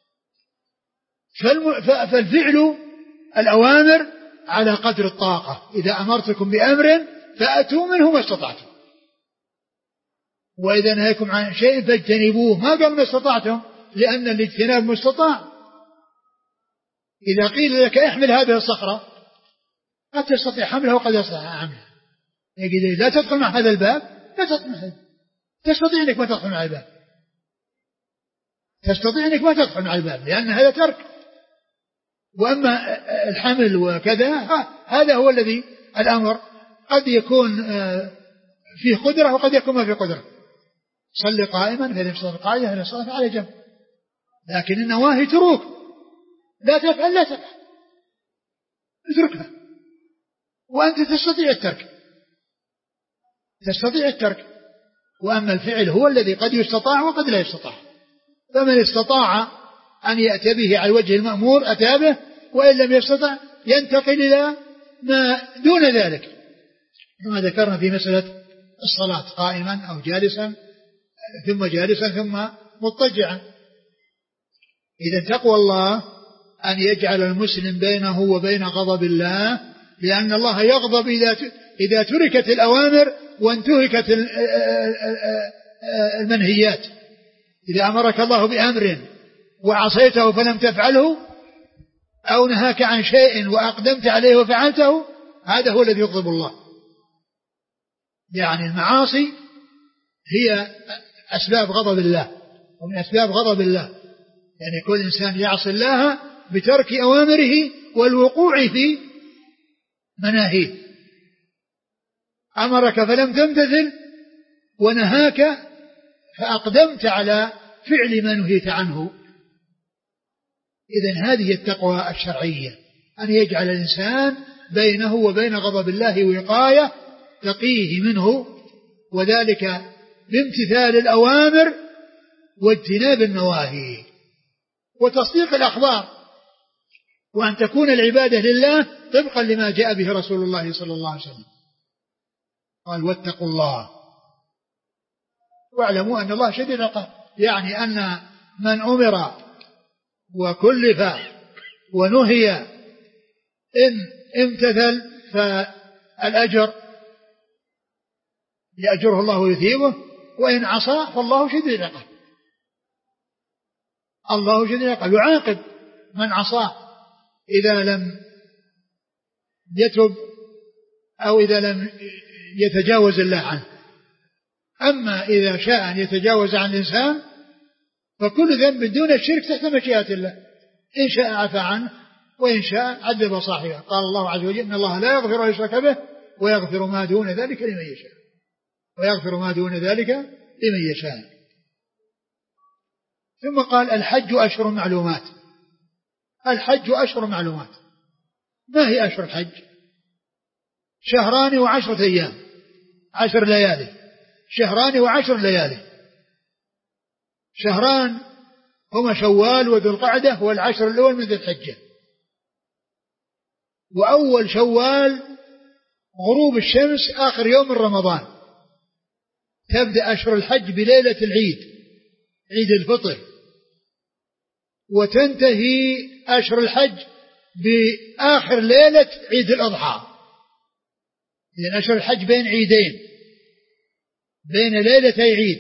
فالفعل الأوامر على قدر الطاقة. إذا أمرتكم بأمر فأتوا منه ما استطعتم، وإذا نهيكم عن شيء فاجتنبوه. ما قال ما استطعتم، لأن الاجتناب مستطاع. إذا قيل لك احمل هذه الصخرة قد تستطيع حملها وقد يستطيع حملها، يقول لا تدخل مع هذا الباب، لا تدخل مع هذا، تستطيع أنك ما تدخل مع الباب، تستطيع أنك ما تدخل مع الباب، لأن هذا ترك. وأما الحمل وكذا هذا هو الذي الأمر قد يكون فيه قدرة وقد يكون ما فيه قدرة. صل قائما فإن صلى قاعدة فإن صلى على جنب. لكن النواهي تروك، لا تفعل، لا تفعل، اتركها، وأنت تستطيع الترك، تستطيع الترك. وأما الفعل هو الذي قد يستطاع وقد لا يستطاع. فمن استطاع أن يأتي به على الوجه المأمور أتى به، وإن لم يستطع ينتقل إلى ما دون ذلك، كما ذكرنا في مسألة الصلاة قائما أو جالسا ثم جالسا ثم مضطجعا. إذا تقوى الله أن يجعل المسلم بينه وبين غضب الله، لأن الله يغضب إذا تركت الأوامر وانتهكت المنهيات. إذا أمرك الله بأمر وعصيته فلم تفعله، أو نهاك عن شيء وأقدمت عليه وفعلته، هذا هو الذي يغضب الله. يعني المعاصي هي أسباب غضب الله، ومن أسباب غضب الله يعني كل إنسان يعصي الله بترك أوامره والوقوع في مناهيه. أمرك فلم تمتثل، ونهاك فأقدمت على فعل ما نهيت عنه. إذن هذه التقوى الشرعية، أن يجعل الإنسان بينه وبين غضب الله وقاية تقيه منه، وذلك بامتثال الأوامر واجتناب النواهي وتصديق الأخبار، وأن تكون العبادة لله طبقا لما جاء به رسول الله صلى الله عليه وسلم. قال: واتقوا الله واعلموا أن الله شديد العقاب. يعني أن من أمر وكلف ونهي إن امتثل فالأجر يأجره الله ويثيبه، وإن عصى فالله شديد العقاب. الله شديد العقاب يعاقب من عصاه إذا لم يتب أو إذا لم يتجاوز الله عنه. أما إذا شاء أن يتجاوز عن الإنسان فكل ذنب دون الشرك تحت مشيئة الله، إن شاء عفى عنه وإن شاء عذب صاحبه. قال الله عز وجل: إن الله لا يغفر أن يشرك به ويغفر ما دون ذلك لمن يشاء، ويغفر ما دون ذلك لمن يشاء. ثم قال: الحج أشهر معلومات. الحج أشهر معلومات. ما هي أشهر الحج؟ شهران وعشرة أيام، عشر ليالي، شهران وعشر ليالي. شهران هما شوال وذو القعدة والعشر الأول من ذي الحجة. وأول شوال غروب الشمس آخر يوم من رمضان. تبدأ أشهر الحج بليلة العيد، عيد الفطر، وتنتهي أشهر الحج بآخر ليلة عيد الأضحى، لأن أشهر الحج بين عيدين، بين ليلتي عيد،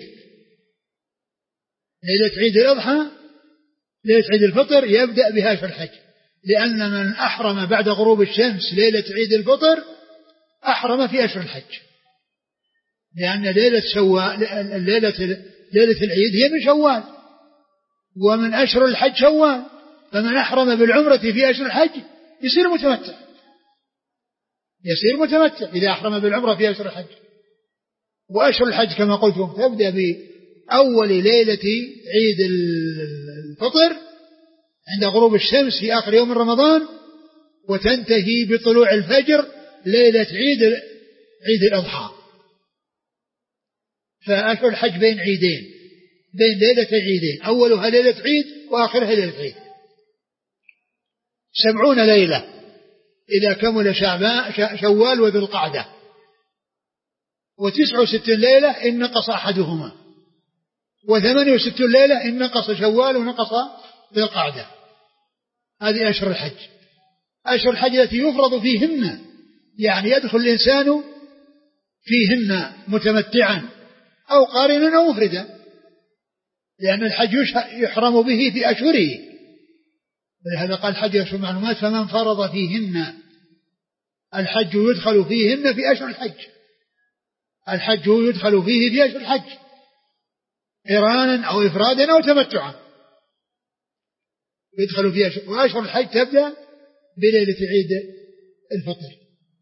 ليلة عيد الأضحى ليلة عيد الفطر يبدأ بها أشهر الحج، لأن من أحرم بعد غروب الشمس ليلة عيد الفطر أحرم في أشهر الحج، لأن ليلة شوال ليلة ليلة العيد هي من شوال، ومن أشهر الحج شوال، فمن أحرم بالعمرة في أشهر الحج يصير متمتع، يصير متمتع إذا أحرم بالعمرة في أشهر الحج. وأشهر الحج كما قلت تبدأ بأول ليلة عيد الفطر عند غروب الشمس في آخر يوم من رمضان، وتنتهي بطلوع الفجر ليلة عيد عيد الأضحى. فأشهر الحج بين عيدين، بين ليلة عيدين، أولها ليلة عيد وآخرها ليلة عيد. سبعون ليلة إذا كمل شعبان شوال وذو القعدة، وتسع وستين ليلة إن نقص أحدهما، وثمانية وستين ليلة إن نقص شوال ونقص ذو القعدة. هذه أشهر الحج. أشهر الحج التي يفرض فيهن، يعني يدخل الإنسان فيهن متمتعا أو قارنا أو مفردا، لأن الحج يحرم به في أشهره، ولهذا قال الحج أشهر معلومات، فمن فرض فيهن الحج يدخل فيهن في أشهر الحج، الحج يدخل فيه في أشهر الحج قرانا أو إفرادا أو تمتعا، يدخل في أشهر. وأشهر الحج تبدأ بليلة عيد الفطر.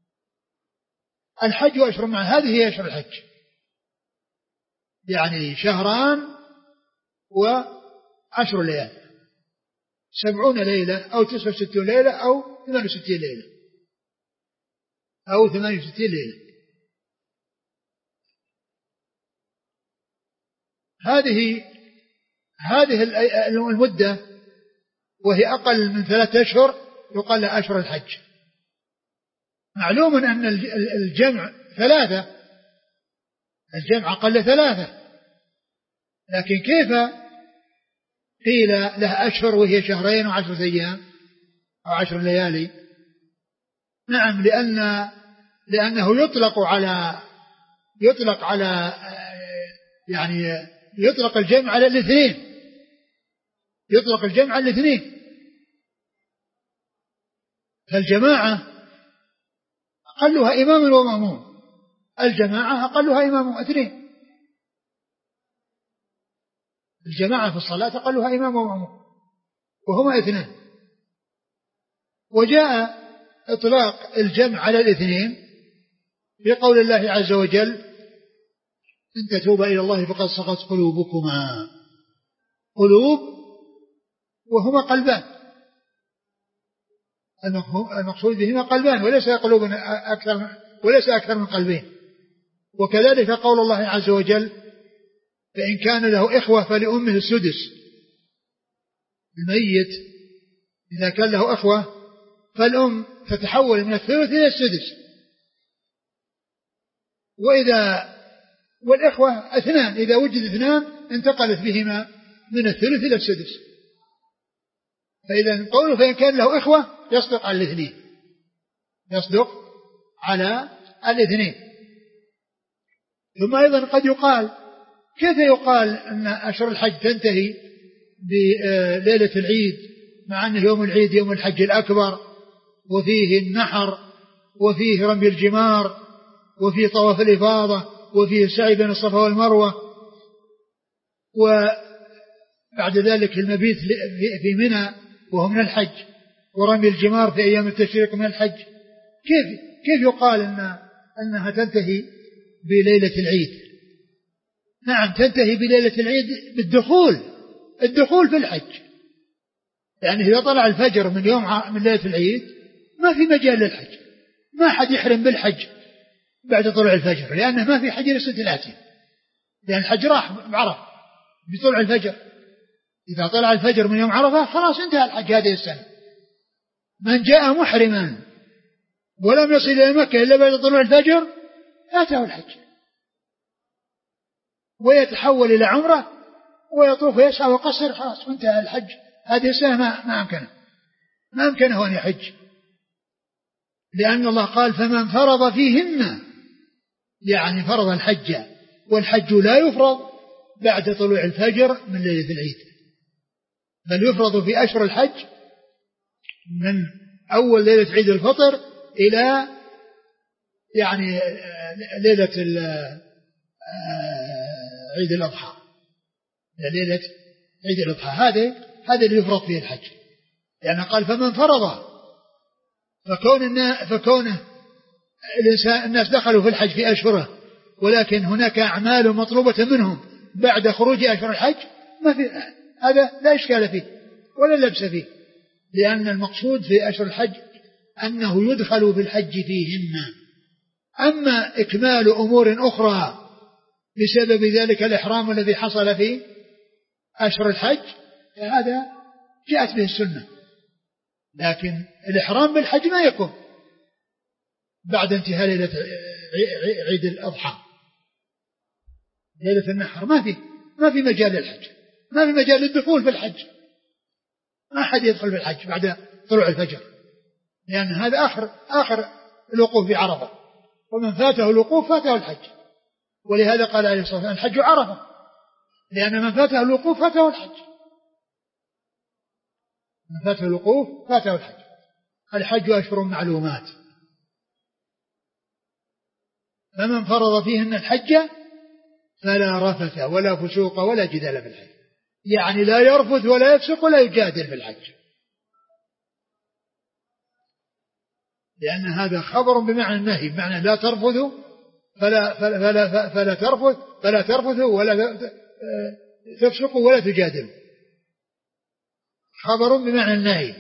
الحج وأشهر مع هذه هي أشهر الحج، يعني شهران وعشر ليال، سبعون ليلة أو تسعة وستون ليلة أو ثمان وستين ليلة أو ثمان وستين ليلة. هذه هذه المدة وهي أقل من ثلاثة أشهر يقال لها أشهر الحج. معلوم أن الجمع ثلاثة، الجمع أقل ثلاثة، لكن كيف قيل لها أشهر وهي شهرين وعشرة أيام أو عشر ليالي؟ نعم، لأن لأنه يطلق على يطلق على يعني يطلق الجمع على الاثنين، يطلق الجمع على الاثنين. فالجماعة أقلها إمام ومأموم، الجماعة أقلها إمام اثنين، الجماعة في الصلاة أقلها إمام ومأموم وهما اثنان. وجاء إطلاق الجمع على الاثنين بقول الله عز وجل: إن تتوبا إلى الله فقد صغت قلوبكما. قلوب وهما قلبان، المقصود بهما قلبان وليس قلوب أكثر وليس أكثر من قلبين. وكذلك قول الله عز وجل: فإن كان له إخوة فلأمه السدس. الميت إذا كان له إخوة فالأم تتحول من الثلث إلى السدس، وإذا والإخوة اثنان، إذا وجد اثنان انتقلت بهما من الثلث إلى السدس. فإذا قوله فإن كان له إخوة يصدق على الاثنين، يصدق على الاثنين. ثم أيضا قد يقال: كيف يقال أن أشهر الحج تنتهي بليلة العيد مع أن يوم العيد يوم الحج الأكبر، وفيه النحر وفيه رمي الجمار وفيه طواف الإفاضة وفيه السعي بين الصفا والمروة، وبعد ذلك المبيت في منى وهو من الحج، ورمي الجمار في أيام التشريق من الحج؟ كيف كيف يقال أن أنها تنتهي بليلة العيد؟ نعم، تنتهي بليلة العيد بالدخول الدخول في الحج، يعني إذا طلع الفجر من يوم من ليلة العيد ما في مجال للحج، ما حد يحرم بالحج بعد طلوع الفجر، لأنه ما في حج للسنة الآتية، لأن الحج راح بعرفة بطلوع الفجر. إذا طلع الفجر من يوم عرفة خلاص انتهى الحج هذه السنة. من جاء محرما ولم يصل إلى مكة إلا بعد طلوع الفجر فاته الحج، ويتحول إلى عمرة ويطوف ويسعى ويقصر، خلاص وانتهى الحج هذه السنة ما ما أمكنه. ما أمكنه أن يحج، لأن الله قال فمن فرض فيهن، يعني فرض الحج، والحج لا يفرض بعد طلوع الفجر من ليلة العيد، بل يفرض في أشهر الحج من أول ليلة عيد الفطر إلى يعني ليلة عيد الأضحى، ليلة عيد الأضحى، هذا هذا اللي يفرض فيه الحج. يعني قال فمن فرض، فكون فكونه الإنسان الناس دخلوا في الحج في أشهره، ولكن هناك أعمال مطلوبة منهم بعد خروج أشهر الحج، ما في هذا لا إشكال فيه ولا لبس فيه، لأن المقصود في أشهر الحج أنه يدخل في الحج فيهن. أما إكمال أمور أخرى بسبب ذلك الإحرام الذي حصل في أشهر الحج هذا جاءت به السنة، لكن الإحرام بالحج ما يكون بعد انتهاء ليلة عيد الأضحى، ليلة النحر ما في ما في مجال للحج، ما في مجال للدخول في الحج، ما أحد يدخل في الحج بعد طلوع الفجر، لأن هذا آخر آخر الوقوف في عرفة، ومن فاته الوقوف فاته الحج. ولهذا قال عليه الصلاة والسلام الحج عرفة، لأن من فاته الوقوف فاته الحج، من فاته الوقوف فاته الحج. الحج أشهر معلومات، فمن فرض فيهن الحج فلا رفث ولا فسوق ولا جدال في الحج، يعني لا يرفث ولا يفسق ولا يجادل في الحج، لأن هذا خبر بمعنى النهي، بمعنى لا ترفثوا فلا فلا فلا, فلا ترفث فلا ترفثوا ولا تفسقوا ولا تجادلوا، خبر بمعنى النهي.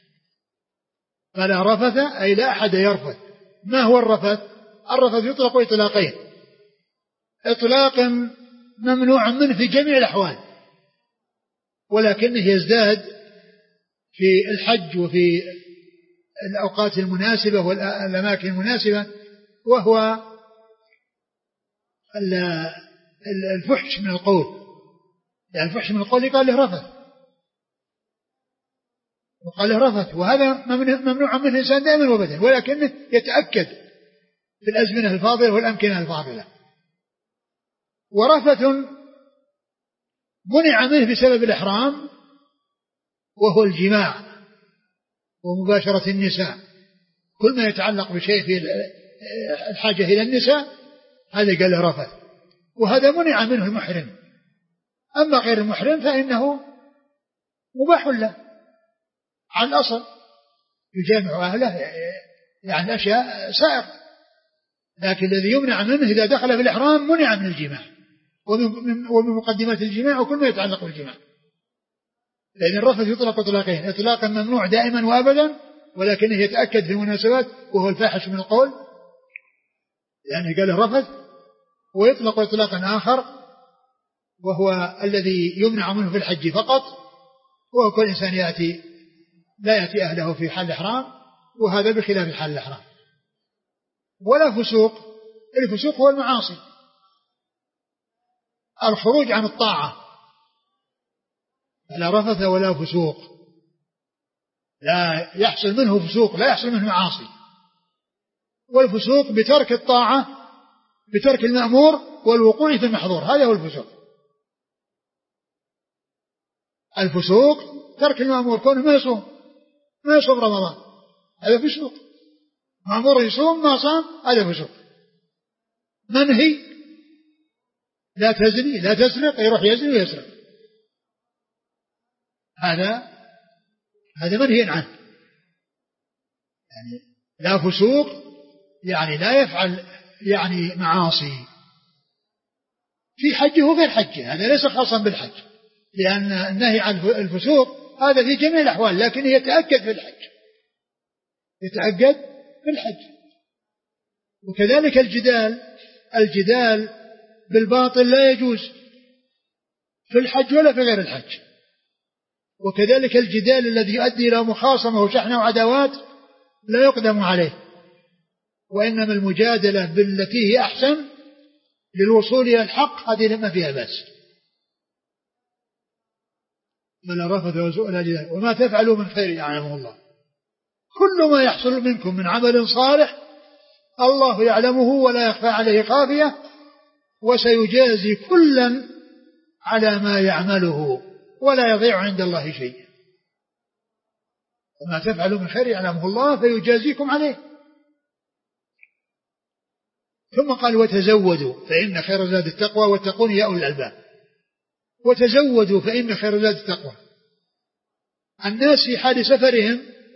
فلا رفث أي لا أحد يرفث. ما هو الرفث؟ الرفث يطلق إطلاقين، إطلاق ممنوع منه في جميع الأحوال، ولكنه يزداد في الحج وفي الأوقات المناسبة والأماكن المناسبة، وهو الفحش من القول، يعني الفحش من القول يقال له رفث، وقال له رفث، وهذا ممنوع منه الإنسان دائما وابدا، ولكنه يتأكد في الأزمنة الفاضلة والأمكنة الفاضلة. ورفث منع منه بسبب الإحرام، وهو الجماع ومباشرة النساء، كل ما يتعلق بشيء في الحاجة إلى النساء هذا قال له رفث، وهذا منع منه المحرم. أما غير المحرم فإنه مباح له على الأصل، يجامع أهله يعني أشياء سائر، لكن الذي يمنع منه إذا دخل في الإحرام منع من الجماع ومن مقدمات الجماع وكل ما يتعلق بالجماع، لأن الرفث يطلق إطلاقين، إطلاقا ممنوع دائما وأبدا ولكنه يتأكد في المناسبات وهو الفاحش من القول، يعني قال الرفث، ويطلق إطلاقا آخر وهو الذي يمنع منه في الحج فقط، وهو كل إنسان يأتي لا يأتي أهله في حال الإحرام، وهذا بخلاف حال الإحرام. ولا فسوق، الفسوق هو المعاصي، الخروج عن الطاعة، لا رفث ولا فسوق، لا يحصل منه فسوق، لا يحصل منه معاصي. والفسوق بترك الطاعة، بترك المأمور والوقوع في المحظور، هذا هو الفسوق. الفسوق ترك المأمور، كونه ما يصوم ما يصوم رمضان هذا فسوق، مأمور يصوم ما صام هذا فسوق. منهي لا تزني لا تسرق، يروح يزني ويسرق، هذا هذا منهي عنه. يعني لا فسوق يعني لا يفعل يعني معاصي في حجه وغير حجه، هذا ليس خاصا بالحج، لأن النهي عن الفسوق هذا في جميع الأحوال، لكن يتأكد في الحج، يتأكد في الحج. وكذلك الجدال، الجدال بالباطل لا يجوز في الحج ولا في غير الحج. وكذلك الجدال الذي يؤدي إلى مخاصمة وشحنة وعداوات لا يقدم عليه، وإنما المجادلة بالتي هي أحسن للوصول إلى الحق، هذه لما فيها بأس. فلا رفث ولا جدال وما تفعلوا من خير يعلمه الله كل ما يحصل منكم من عمل صالح الله يعلمه ولا يخفى عليه خافية، وسيجازي كلا على ما يعمله ولا يضيع عند الله شيء. وما تفعلوا من خير يعلمه الله فيجازيكم عليه. ثم قال وتزودوا فإن خير زاد التقوى واتقون يا أولي الألباب. وتزودوا فإن خير زاد التقوى. الناس في حال سفرهم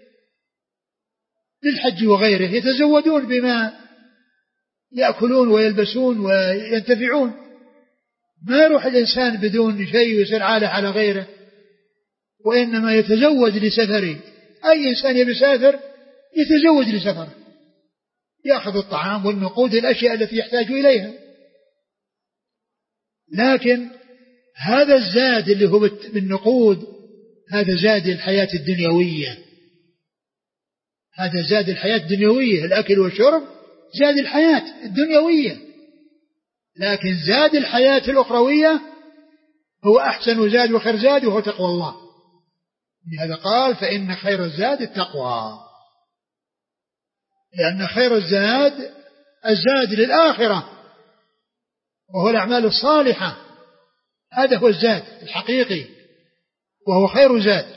للحج وغيره يتزودون بما يأكلون ويلبسون وينتفعون، ما يروح الإنسان بدون شيء ويصير عالة على غيره، وإنما يتزود لسفره. أي إنسان يبي يسافر يتزود لسفره، يأخذ الطعام والنقود الأشياء التي يحتاج إليها. لكن هذا الزاد اللي هو بالنقود هذا زاد الحياة الدنيوية، هذا زاد الحياة الدنيوية، الأكل والشرب زاد الحياة الدنيوية. لكن زاد الحياة الأخروية هو أحسن زاد وخير زاد وهو تقوى الله. لهذا قال فإن خير الزاد التقوى، لأن خير الزاد الزاد للآخرة وهو الأعمال الصالحة، هذا هو الزاد الحقيقي وهو خير زاد.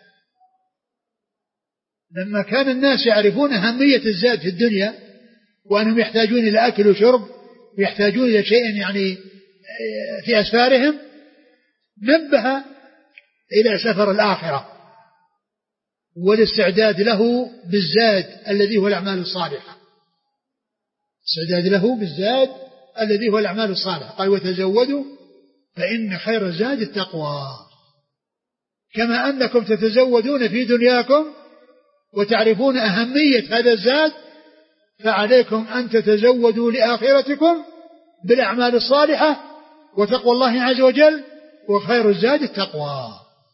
لما كان الناس يعرفون أهمية الزاد في الدنيا وأنهم يحتاجون إلى أكل وشرب ويحتاجون إلى شيء يعني في أسفارهم، نبه إلى سفر الآخرة والاستعداد له بالزاد الذي هو الأعمال الصالحة، استعداد له بالزاد الذي هو الأعمال الصالحة. قال وتزودوا فإن خير الزاد التقوى. كما أنكم تتزودون في دنياكم وتعرفون أهمية هذا الزاد، فعليكم أن تتزودوا لآخرتكم بالأعمال الصالحة وتقوى الله عز وجل، وخير الزاد التقوى.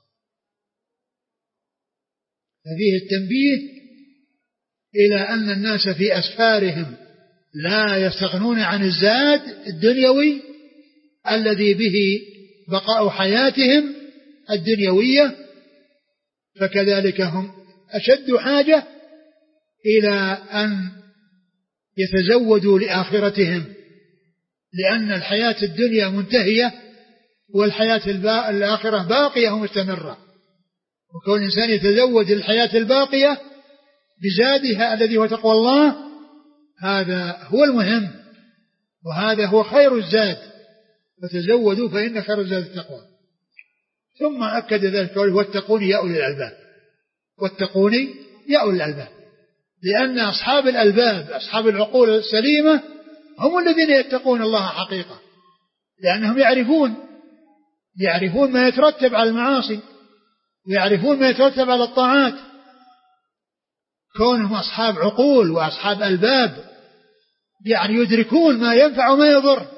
ففيه التنبيه إلى أن الناس في أسفارهم لا يستغنون عن الزاد الدنيوي الذي به بقاء حياتهم الدنيوية، فكذلك هم أشد حاجة إلى أن يتزودوا لآخرتهم، لأن الحياة الدنيا منتهية والحياة الآخرة باقية ومستمرة. وكون الإنسان يتزود الحياة الباقية بزادها الذي هو تقوى الله، هذا هو المهم وهذا هو خير الزاد. فتزودوا فإن خير الزاد التقوى. ثم أكد ذلك قوله واتقوني يا أولي الألباب. واتقوني يا أولي الألباب، لأن أصحاب الألباب أصحاب العقول السليمة هم الذين يتقون الله حقيقة، لأنهم يعرفون يعرفون ما يترتب على المعاصي ويعرفون ما يترتب على الطاعات. كونهم أصحاب عقول وأصحاب ألباب يعني يدركون ما ينفع وما يضر،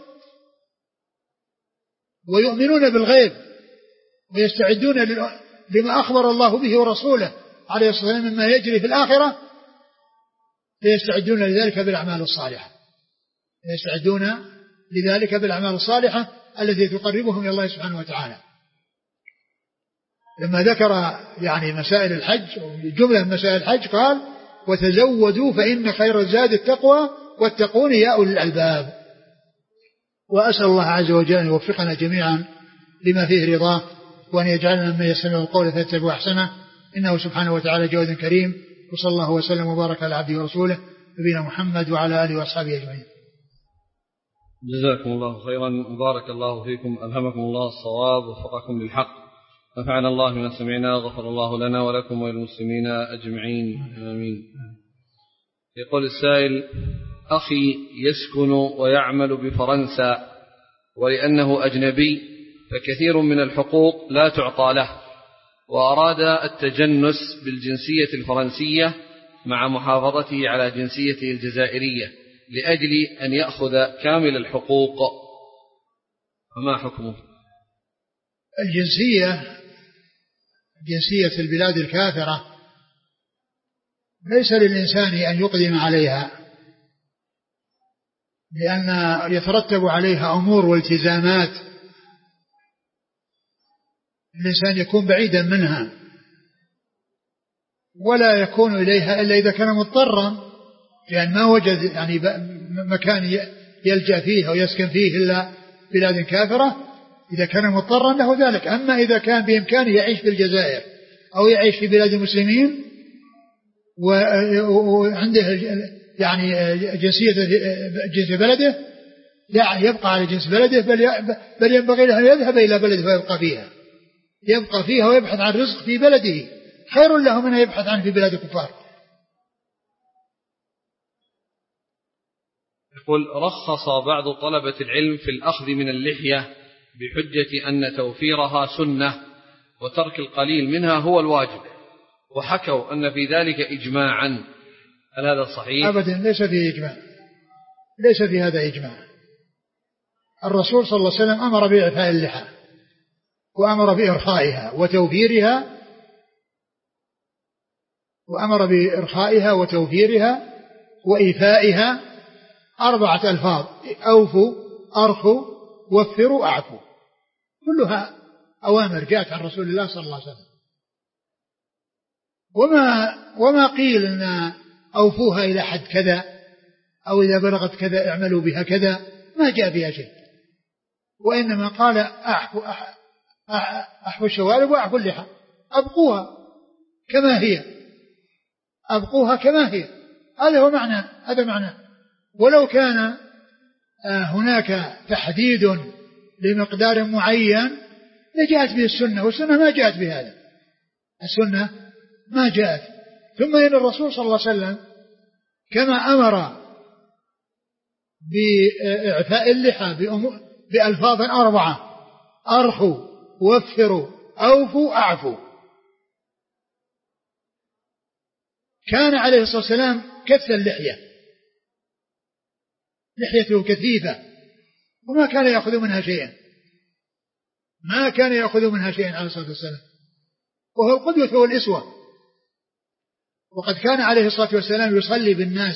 ويؤمنون بالغيب ويستعدون لما أخبر الله به ورسوله عليه الصلاة والسلام مما يجري في الآخرة، فيستعدون لذلك بالأعمال الصالحة يستعدون لذلك بالأعمال الصالحة التي تقربهم إلى الله سبحانه وتعالى. لما ذكر يعني مسائل الحج جملة من مسائل الحج قال وتزودوا فإن خير الزاد التقوى واتقون يا أولي الألباب. وأسأل الله عز وجل أن يوفقنا جميعا لما فيه رضاه، وأن يجعلنا ممن يستمع القول فيتبع أحسنه، إنه سبحانه وتعالى جواد كريم. وصلى الله وسلم وبارك على عبده ورسوله نبينا محمد وعلى آله وأصحابه أجمعين. جزاكم الله خيرا وبارك الله فيكم، ألهمكم الله الصواب ووفقكم للحق، نفعنا الله بما سمعنا، غفر الله لنا ولكم وللمسلمين أجمعين آمين. يقول السائل: أخي يسكن ويعمل بفرنسا، ولأنه أجنبي فكثير من الحقوق لا تعطى له، وأراد التجنس بالجنسية الفرنسية مع محافظته على جنسيته الجزائرية لأجل أن يأخذ كامل الحقوق، فما حكمه؟ الجنسية جنسية البلاد الكافرة ليس للإنسان أن يقدم عليها، لأن يترتب عليها أمور والتزامات الإنسان يكون بعيدا منها. ولا يكون إليها إلا إذا كان مضطرا، لأن ما وجد يعني مكان يلجأ فيه أو يسكن فيه إلا بلاد كافرة، إذا كان مضطرا له ذلك. أما إذا كان بإمكانه يعيش في الجزائر أو يعيش في بلاد المسلمين وعنده يعني جنسية جنس بلده، لا يبقى على جنس بلده، بل ينبغي له أن يذهب إلى بلده ويبقى فيها، يبقى فيها ويبحث عن رزق في بلده، خير له من أن يبحث عنه في بلاد الكفار. يقول: رخص بعض طلبة العلم في الأخذ من اللحية بحجة أن توفيرها سنة وترك القليل منها هو الواجب، وحكوا أن في ذلك إجماعا، هل هذا صحيح؟ أبدا، ليس فيه إجماع، ليس في هذا إجماع. الرسول صلى الله عليه وسلم أمر بإعفاء اللحى وأمر بإرخائها وتوفيرها، وأمر بإرخائها وتوفيرها وإيفائها، أربعة ألفاظ: أوفوا، أرخوا، وفروا، أعفوا، كلها أوامر جاءت عن رسول الله صلى الله عليه وسلم. وما, وما قيل أن أوفوها إلى حد كذا أو إذا بلغت كذا اعملوا بها كذا، ما جاء بها شيء، وإنما قال أحفوا, أحفوا الشوارب وأحفوا اللحى، أبقوها كما هي، أبقوها كما هي، هذا هو معنى، هذا معنى. ولو كان هناك تحديد لمقدار معين لجاءت به السنة، والسنة ما جاءت بهذا، السنة ما جاءت. ثم إن الرسول صلى الله عليه وسلم كما أمر بإعفاء اللحى بألفاظ أربعة: أرخوا، وفروا، أوفوا، أعفوا، كان عليه الصلاة والسلام كث اللحية، لحيته كثيفة، وما كان يأخذ منها شيئا، ما كان يأخذ منها شيئا عليه الصلاة والسلام، وهو القدوة والإسوة. وقد كان عليه الصلاة والسلام يصلي بالناس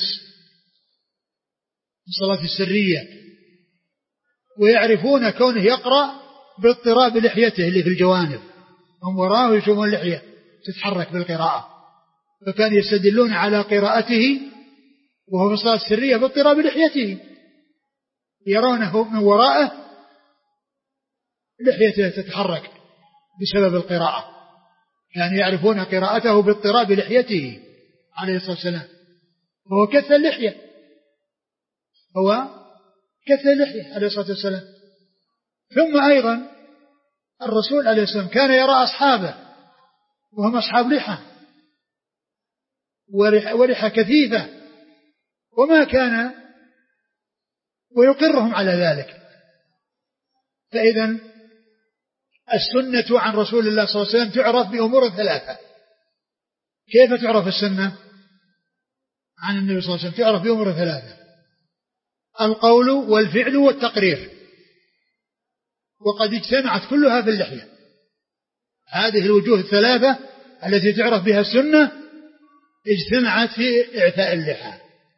الصلاة السرية، ويعرفون كونه يقرأ باضطراب لحيته اللي في الجوانب، هم وراه يشوفون اللحية تتحرك بالقراءة، فكان يستدلون على قراءته وهو في الصلاة السرية باضطراب لحيته، يرونه من وراءه لحيته تتحرك بسبب القراءة، يعني يعرفون قراءته باضطراب لحيته عليه الصلاة والسلام، وهو كث اللحية، هو كث اللحية عليه الصلاة والسلام. ثم أيضا الرسول عليه الصلاة والسلام كان يرى أصحابه وهم أصحاب لحى ولحى كثيفة، وما كان ويقرهم على ذلك. فإذا السنة عن رسول الله صلى الله عليه وسلم تعرف بأمور ثلاثة. كيف تعرف السنة عن النبي صلى الله عليه وسلم؟ تعرف بأمور ثلاثة: القول والفعل والتقرير، وقد اجتمعت كلها في اللحية. هذه الوجوه الثلاثة التي تعرف بها السنة اجتمعت في إعفاء اللحى: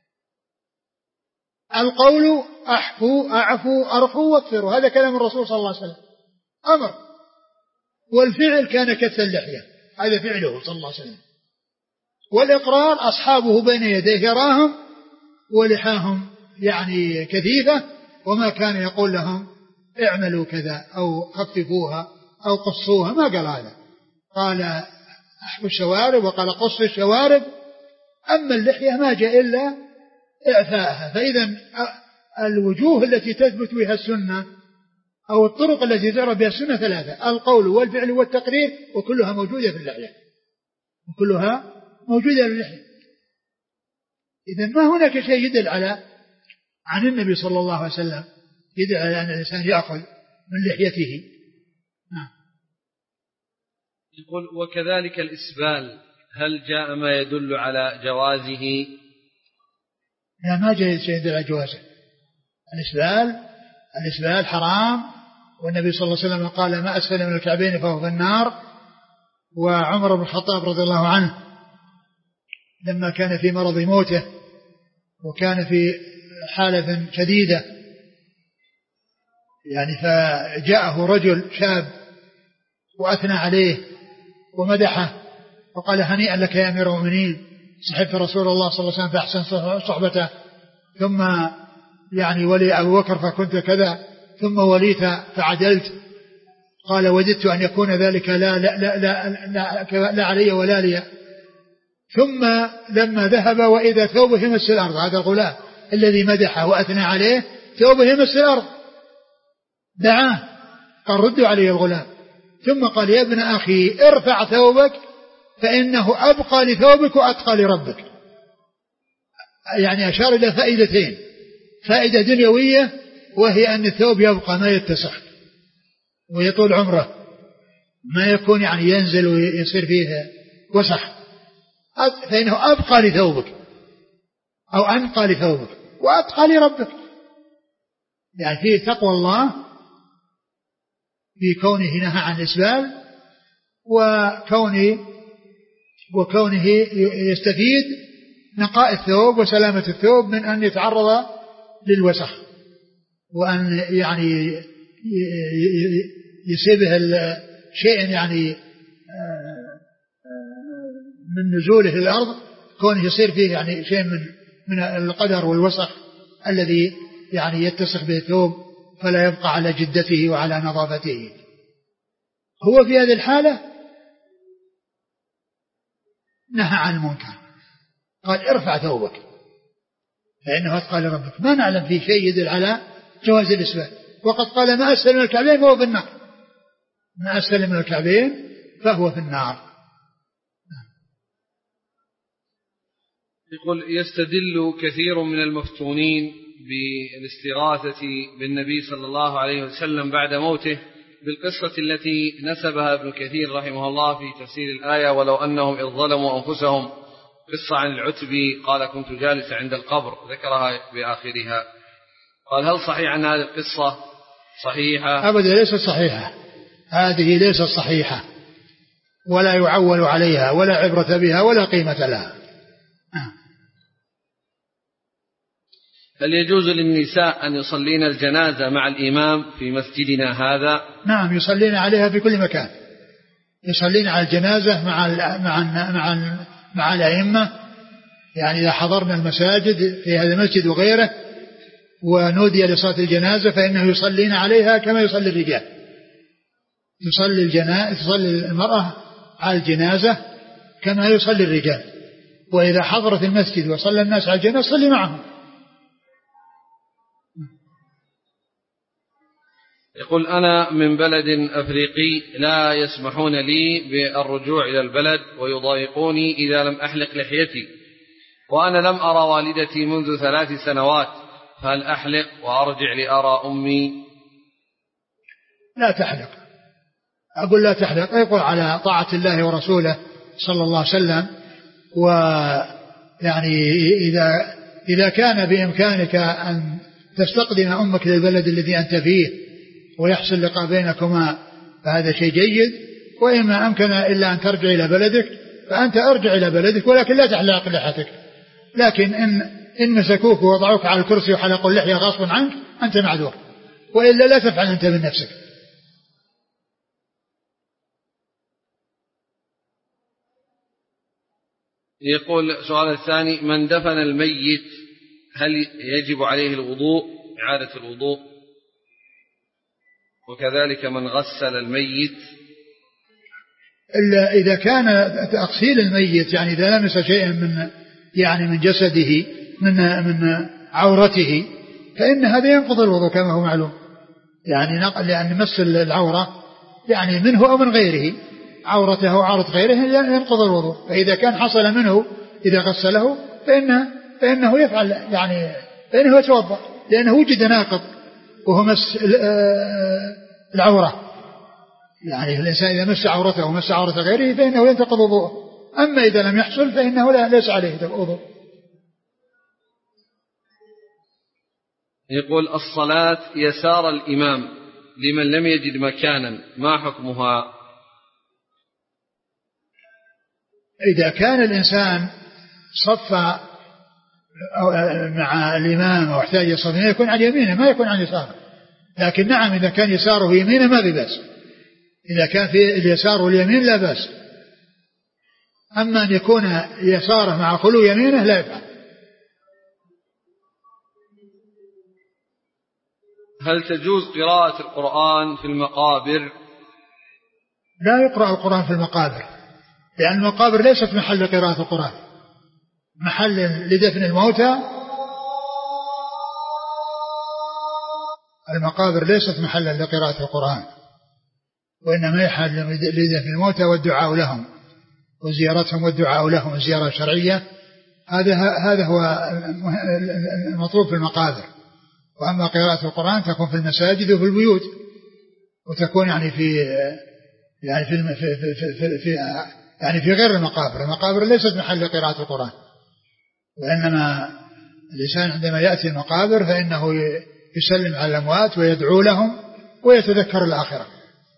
القول أحفوا، أعفوا، أرخوا، وفروا، هذا كلام الرسول صلى الله عليه وسلم أمر. والفعل كان كث اللحية، هذا فعله صلى الله عليه وسلم. والإقرار أصحابه بين يديه يراهم ولحاهم يعني كثيفة، وما كان يقول لهم اعملوا كذا أو خففوها أو قصوها، ما قال هذا، قال أحفوا الشوارب وقال قص الشوارب. أما اللحية ما جاء إلا إعفاءها. فإذا الوجوه التي تثبت بها السنة أو الطرق التي تعرف بها السنة ثلاثة: القول والفعل والتقرير، وكلها موجودة في اللحية، وكلها موجودة في اللحية. إذن ما هناك شيء يدل على عن النبي صلى الله عليه وسلم يدل على أن الإنسان يأخذ من لحيته. نعم. يقول: وكذلك الإسبال، هل جاء ما يدل على جوازه؟ لا، ما جاء شيء يدل على جوازه. الإسبال الإسبال حرام، والنبي صلى الله عليه وسلم قال: ما أسفل من الكعبين فهو في النار. وعمر بن الخطاب رضي الله عنه لما كان في مرض موته وكان في حالة شديدة يعني، فجاءه رجل شاب وأثنى عليه ومدحه وقال هنيئا لك يا أمير المؤمنين، صحبت رسول الله صلى الله عليه وسلم فأحسن صحبته، ثم يعني ولي أبو بكر فكنت كذا، ثم وليت فعدلت. قال وددت أن يكون ذلك لا, لا, لا, لا, لا, لا علي ولا لي. ثم لما ذهب وإذا ثوبه يمس الأرض، هذا الغلام الذي مدحه وأثنى عليه ثوبه يمس الأرض، دعاه قال ردوا عليه الغلام، ثم قال يا ابن أخي ارفع ثوبك فإنه أبقى لثوبك وأتقى لربك. يعني أشار إلى فائدتين، فائدة دنيوية وهي أن الثوب يبقى ما يتسخ ويطول عمره، ما يكون يعني ينزل ويصير فيه وسخ، فإنه أبقى لثوبك أو أنقى لثوبك وأتقى لربك. يعني فيه تقوى الله في كونه نهى عن الإسبال، وكونه وكونه يستفيد نقاء الثوب وسلامة الثوب من أن يتعرض للوسخ، وأن يعني يصيبه شيء يعني من نزوله للأرض، كونه يصير فيه يعني شيء من من القدر والوسخ الذي يعني يتسخ به الثوب فلا يبقى على جدته وعلى نظافته. هو في هذه الحالة نهى عن المنكر، قال ارفع ثوبك فإنه أتقى لربك. ما نعلم فيه شيء يدل على جواز الإسبال، وقد قال ما أسفل من الكعبين فهو في النار، ما أسفل من الكعبين فهو في النار. يقول يستدل كثير من المفتونين بالاستغاثة بالنبي صلى الله عليه وسلم بعد موته بالقصة التي نسبها ابن كثير رحمه الله في تفسير الآية ولو أنهم إذ ظلموا أنفسهم، قصة عن العتبي قال كنت جالسا عند القبر، ذكرها بآخرها. قال هل صحيح أن هذه القصة صحيحة؟ أبدا ليست صحيحة، هذه ليست صحيحة ولا يعول عليها ولا عبرة بها ولا قيمة لها. هل يجوز للنساء أن يصلين الجنازة مع الإمام في مسجدنا هذا؟ نعم يصلين عليها في كل مكان، يصلين على الجنازة مع ال مع ال مع ال مع الأئمة. يعني إذا حضرنا المساجد في هذا المسجد وغيره ونودي لصلاة الجنازة فإنه يصلين عليها كما يصلي الرجال، يصلي الجنازة تصلي المرأة على الجنازة كما يصلي الرجال، وإذا حضرت المسجد وصلى الناس على الجنازة صلي معهم. يقول أنا من بلد أفريقي لا يسمحون لي بالرجوع إلى البلد ويضايقوني إذا لم أحلق لحيتي، وأنا لم أرى والدتي منذ ثلاث سنوات، فهل أحلق وأرجع لأرى أمي؟ لا تحلق، أقول لا تحلق، يقول على طاعة الله ورسوله صلى الله عليه وسلم. ويعني إذا إذا كان بإمكانك أن تستقدم أمك للبلد الذي أنت فيه ويحصل لقاء بينكما فهذا شيء جيد، وإما أمكن إلا أن ترجع إلى بلدك فأنت أرجع إلى بلدك، ولكن لا تحلق لحيتك. لكن إن, إن مسكوك ووضعوك على الكرسي وحلقوا اللحية غصبا عنك أنت معذور، وإلا لا تفعل أنت من نفسك. يقول سؤال الثاني من دفن الميت هل يجب عليه الوضوء إعادة الوضوء؟ وكذلك من غسل الميت إلا إذا كان تغسيل الميت يعني إذا لمس شيئا من يعني من جسده من من عورته فإن هذا ينقض الوضوء كما هو معلوم، يعني نقل لأن مس العورة يعني منه أو من غيره، عورته أو عورة غيره ينقض الوضوء. فإذا كان حصل منه إذا غسله فإنه, فإنه يفعل يعني فإنه يتوضأ، لأنه وجد ناقض وهو مس العورة. يعني الإنسان إذا مس عورته ومس عورة غيره فإنه ينتقض وضوءه، أما إذا لم يحصل فإنه لا ليس عليه وضوء. يقول الصلاة يسار الإمام لمن لم يجد مكانا ما حكمها؟ إذا كان الإنسان صف مع الإمام واحتاج يصف يكون عن يمينه ما يكون عن يساره، لكن نعم إذا كان يساره يمينه ما ببأس، إذا كان في اليسار واليمين لا بأس. أما أن يكون يساره مع خلو يمينه لا يفعل. هل تجوز قراءة القرآن في المقابر؟ لا يقرأ القرآن في المقابر، لأن المقابر ليست محل قراءة القرآن، محل لدفن الموتى. المقابر ليست محلا لقراءة القرآن، وإنما محل لدفن الموتى والدعاء لهم وزيارتهم والدعاء لهم زيارة شرعية. هذا هذا هو المطلوب في المقابر. وأما قراءة القرآن تكون في المساجد وفي البيوت، وتكون يعني في يعني في في في, في, في يعني في غير المقابر. المقابر ليست محل قراءة القرآن، وإنما الإنسان عندما يأتي المقابر فإنه يسلم على الأموات ويدعو لهم ويتذكر الآخرة.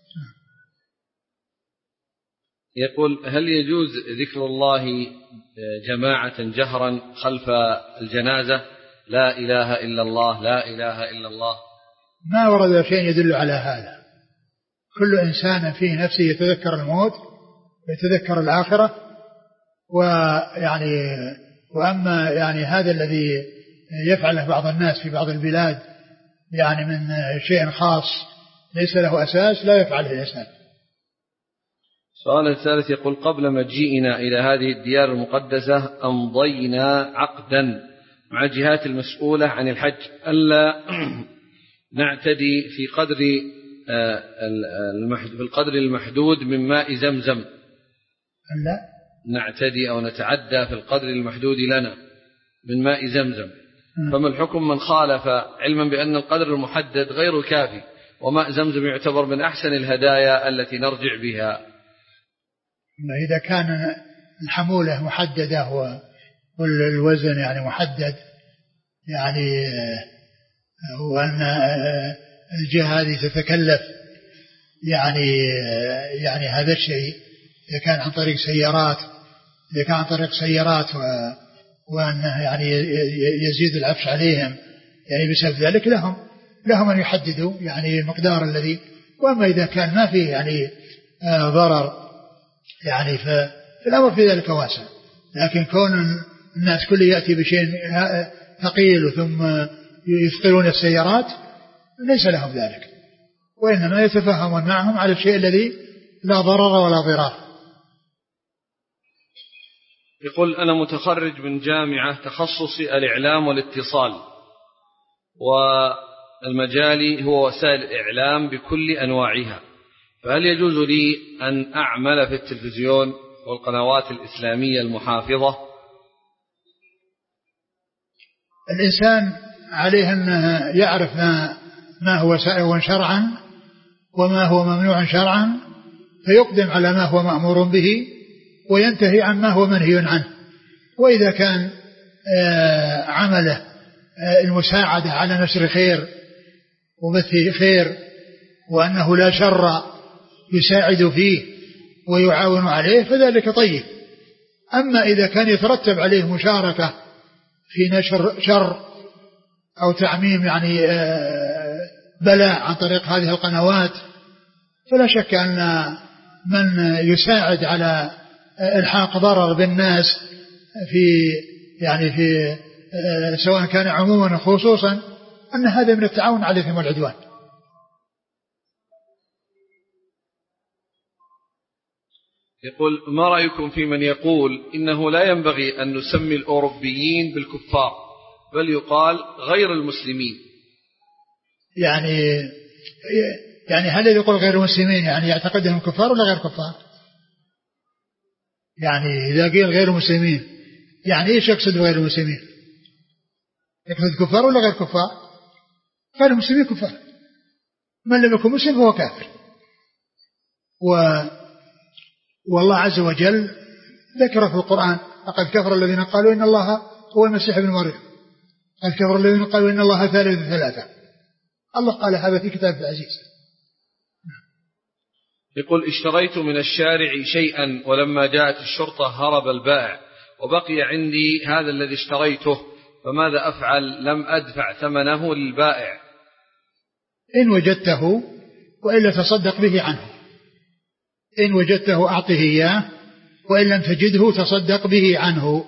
يقول: هل يجوز ذكر الله جماعة جهرا خلف الجنازة؟ لا إله إلا الله لا إله إلا الله. ما ورد شيء يدل على هذا. كل إنسان في نفسه يتذكر الموت ويتذكر الآخرة، ويعني وأما يعني هذا الذي يفعله بعض الناس في بعض البلاد يعني من شيء خاص ليس له أساس لا يفعله الإنسان. السؤال الثالث يقول: قبل مجيئنا إلى هذه الديار المقدسة أمضينا عقدا مع الجهات المسؤولة عن الحج ألا نعتدي في قدر في القدر المحدود من ماء زمزم. ألا نعتدي أو نتعدى في القدر المحدود لنا من ماء زمزم، فما الحكم من خالف علما بأن القدر المحدد غير كافي وماء زمزم يعتبر من أحسن الهدايا التي نرجع بها؟ إذا كان الحمولة محددة والوزن يعني محدد يعني وأن الجهة هذه تتكلف يعني يعني هذا الشيء، إذا كان عن طريق سيارات إذا كان عن طريق سيارات وأنه يعني يزيد العفش عليهم يعني بسبب ذلك لهم لهم أن يحددوا يعني المقدار الذي. وأما إذا كان ما فيه يعني ضرر يعني فالأمر في ذلك واسع. لكن كون الناس كل يأتي بشيء ثقيل ثم يثقلون السيارات ليس لهم ذلك، وإنما يتفاهمون معهم على الشيء الذي لا ضرر ولا ضرار. يقول: أنا متخرج من جامعة تخصصي الإعلام والاتصال، والمجالي هو وسائل الإعلام بكل أنواعها، فهل يجوز لي أن أعمل في التلفزيون والقنوات الإسلامية المحافظة؟ الإنسان عليه أن يعرف ما, ما هو سائغ شرعا وما هو ممنوع شرعا، فيقدم على ما هو مأمور به وينتهي عن ما هو منهي عنه. وإذا كان عمله المساعدة على نشر خير وبث خير وأنه لا شر يساعد فيه ويعاون عليه فذلك طيب. أما إذا كان يترتب عليه مشاركة في نشر شر أو تعميم يعني بلاء عن طريق هذه القنوات فلا شك أن من يساعد على إلحاق ضرر بالناس في يعني في سواء كان عموما خصوصا أن هذا من التعاون عليهم والعدوان. يقول: ما رأيكم في من يقول إنه لا ينبغي أن نسمي الأوروبيين بالكفار بل يقال غير المسلمين؟ يعني يعني هل يقول غير المسلمين يعني يعتقدهم كفار ولا غير كفار؟ يعني إذا قيل غير المسلمين يعني إيش يقصد غير المسلمين؟ يقصد كفار ولا غير كفار؟ غير المسلمين كفار، من لم يكن مسلم هو كافر. و والله عز وجل ذكر في القرآن: لقد كفر الذين قالوا إن الله هو المسيح ابن مريم، قد كفر الذين قالوا إن الله ثالث ثلاثة. الله قال هذا في كتاب العزيز. يقول: اشتريت من الشارع شيئا ولما جاءت الشرطة هرب البائع وبقي عندي هذا الذي اشتريته، فماذا أفعل؟ لم أدفع ثمنه للبائع. إن وجدته وإلا تصدق به عنه، إن وجدته أعطه إياه وإن لم تجده تصدق به عنه.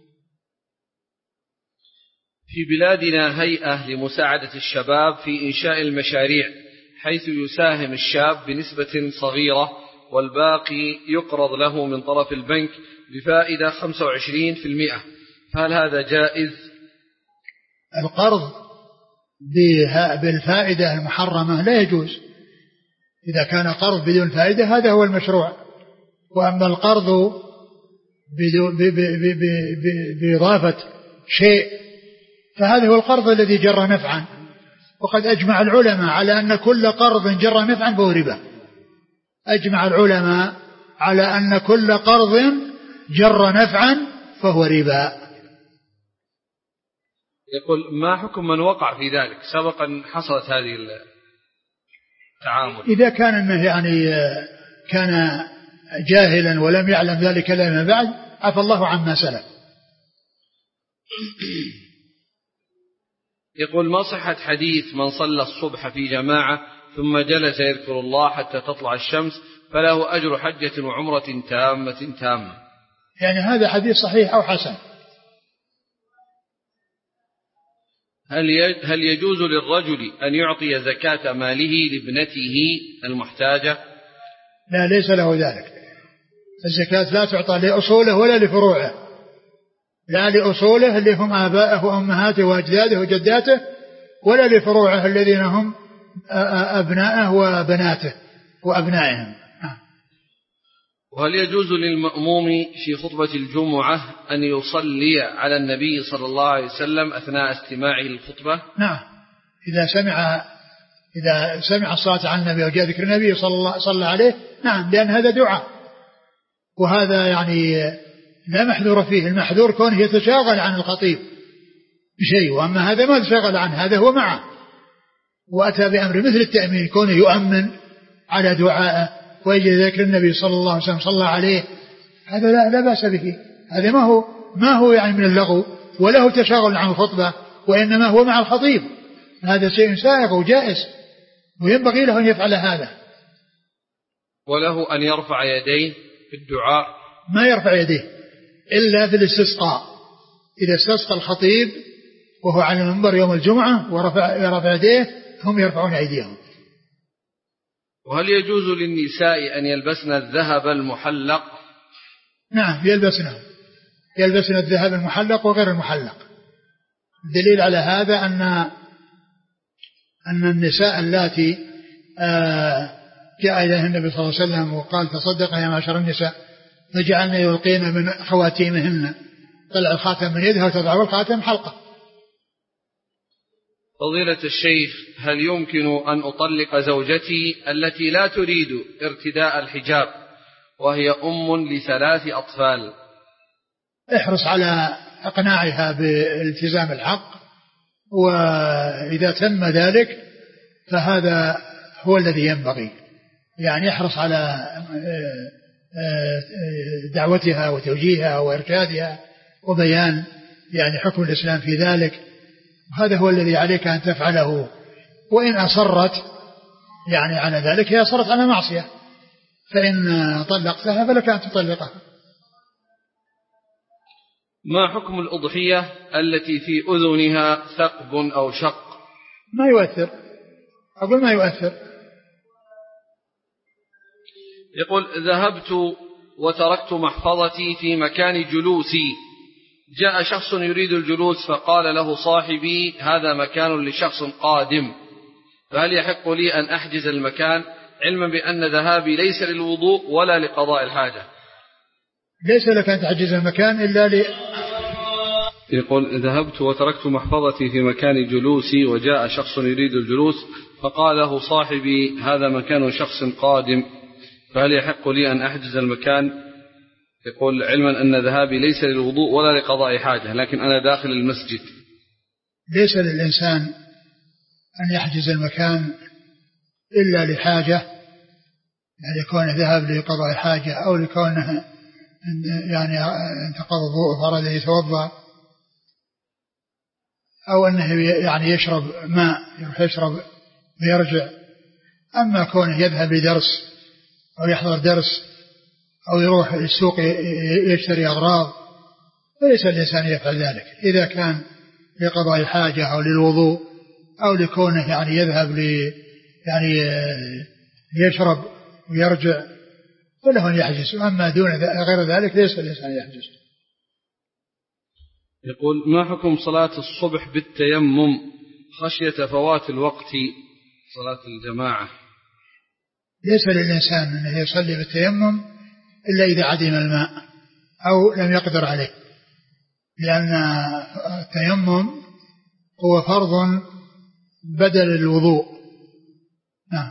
في بلادنا هيئة لمساعدة الشباب في إنشاء المشاريع، حيث يساهم الشاب بنسبة صغيرة والباقي يقرض له من طرف البنك بفائدة خمسة وعشرين بالمئة، فهل هذا جائز؟ القرض بالفائدة المحرمة لا يجوز. إذا كان قرض بدون فائدة هذا هو المشروع. وأما القرض بإضافة شيء فهذا هو القرض الذي جر نفعا. وقد أجمع العلماء على أن كل قرض جر نفعا فهو ربا. أجمع العلماء على أن كل قرض جر نفعا فهو ربا. يقول ما حكم من وقع في ذلك؟ سبقا حصلت هذه التعامل. إذا كان أنه يعني كان جاهلا ولم يعلم ذلك إلا من بعد عفى الله عما سلف. يقول ما صحة حديث من صلى الصبح في جماعة ثم جلس يذكر الله حتى تطلع الشمس فله أجر حجة وعمرة تامة تامة؟ يعني هذا حديث صحيح أو حسن. هل هل يجوز للرجل أن يعطي زكاة ماله لابنته المحتاجة؟ لا، ليس له ذلك. الزكاة لا تعطى لأصوله ولا لفروعه، لا لأصوله اللي هم آبائه وأمهاته وأجداده وجداته، ولا لفروعه الذين هم أبناءه وبناته وأبنائهم. وهل يجوز للمأموم في خطبة الجمعة أن يصلي على النبي صلى الله عليه وسلم أثناء استماعه للخطبة؟ نعم، إذا سمع إذا سمع الصلاة على النبي وجاء ذكر النبي صلى الله صلى عليه، نعم، لأن هذا دعاء، وهذا يعني لا محذور فيه. المحذور كونه يتشاغل عن الخطيب بشيء، وأما هذا ما تشاغل عنه، هذا هو معه وأتى بأمر مثل التأمين، كونه يؤمن على دعائه ويجي ذكر النبي صلى الله عليه وسلم صلى عليه، هذا لا, لا بأس به. هذا ما هو ما هو يعني من اللغو وله تشاغل عن الخطبة، وإنما هو مع الخطيب. هذا شيء سائغ وجائز وينبغي له أن يفعل هذا. وله أن يرفع يديه في الدعاء؟ ما يرفع يديه إلا في الاستسقاء. إذا استسقى الخطيب وهو على المنبر يوم الجمعة ورفع يرفع يديه، هم يرفعون أيديهم. وهل يجوز للنساء أن يلبسن الذهب المحلق؟ نعم، يلبسنه يلبسن الذهب المحلق وغير المحلق. الدليل على هذا أن أن النساء اللاتي جاء إليهن النبي صلى الله عليه وسلم وقال تصدق يا معشر النساء، فجعلنا يلقين من خواتيمهن، طلع الخاتم من يدها وتضع الخاتم حلقة. فضيلة الشيخ، هل يمكن أن أطلق زوجتي التي لا تريد ارتداء الحجاب وهي أم لثلاث أطفال؟ احرص على إقناعها بالتزام الحق، وإذا تم ذلك فهذا هو الذي ينبغي. يعني احرص على دعوتها وتوجيهها وإرشادها وبيان يعني حكم الإسلام في ذلك، هذا هو الذي عليك أن تفعله. وإن أصرت يعني على ذلك هي أصرت على معصية، فإن طلقتها فلك أن تطلقها. ما حكم الأضحية التي في أذنها ثقب أو شق؟ ما يؤثر، أقول ما يؤثر. يقول ذهبت وتركت محفظتي في مكان جلوسي، جاء شخص يريد الجلوس فقال له صاحبي هذا مكان لشخص قادم، فهل يحق لي أن أحجز المكان علما بأن ذهابي ليس للوضوء ولا لقضاء الحاجة؟ ليس لك أن تحجز المكان إلا ل... يقول ذهبت وتركت محفظتي في مكان جلوسي وجاء شخص يريد الجلوس فقال له صاحبي هذا مكان شخص قادم، فهل يحق لي أن أحجز المكان؟ يقول علما أن ذهابي ليس للوضوء ولا لقضاء حاجة، لكن أنا داخل المسجد. ليس للإنسان أن يحجز المكان إلا لحاجة، يعني يكون ذهب لقضاء حاجة أو لكونه يعني انتقض الوضوء فأراد أن يتوضأ، أو أنه يعني يشرب ماء يروح يشرب ويرجع. أما كونه يذهب لدرس أو يحضر درس أو يروح السوق يشتري أغراض، فليس الإنسان يفعل ذلك. إذا كان لقضاء الحاجة أو للوضوء أو لكونه يعني يذهب لي يعني يشرب ويرجع فله أن يحجز. أما دون غير ذلك ليس الإنسان يحجز. يقول: ما حكم صلاة الصبح بالتيمم خشية فوات الوقت صلاة الجماعة؟ ليس للإنسان أن يصلي بالتيمم إلا إذا عدم الماء أو لم يقدر عليه، لأن التيمم هو فرض بدل الوضوء. نعم.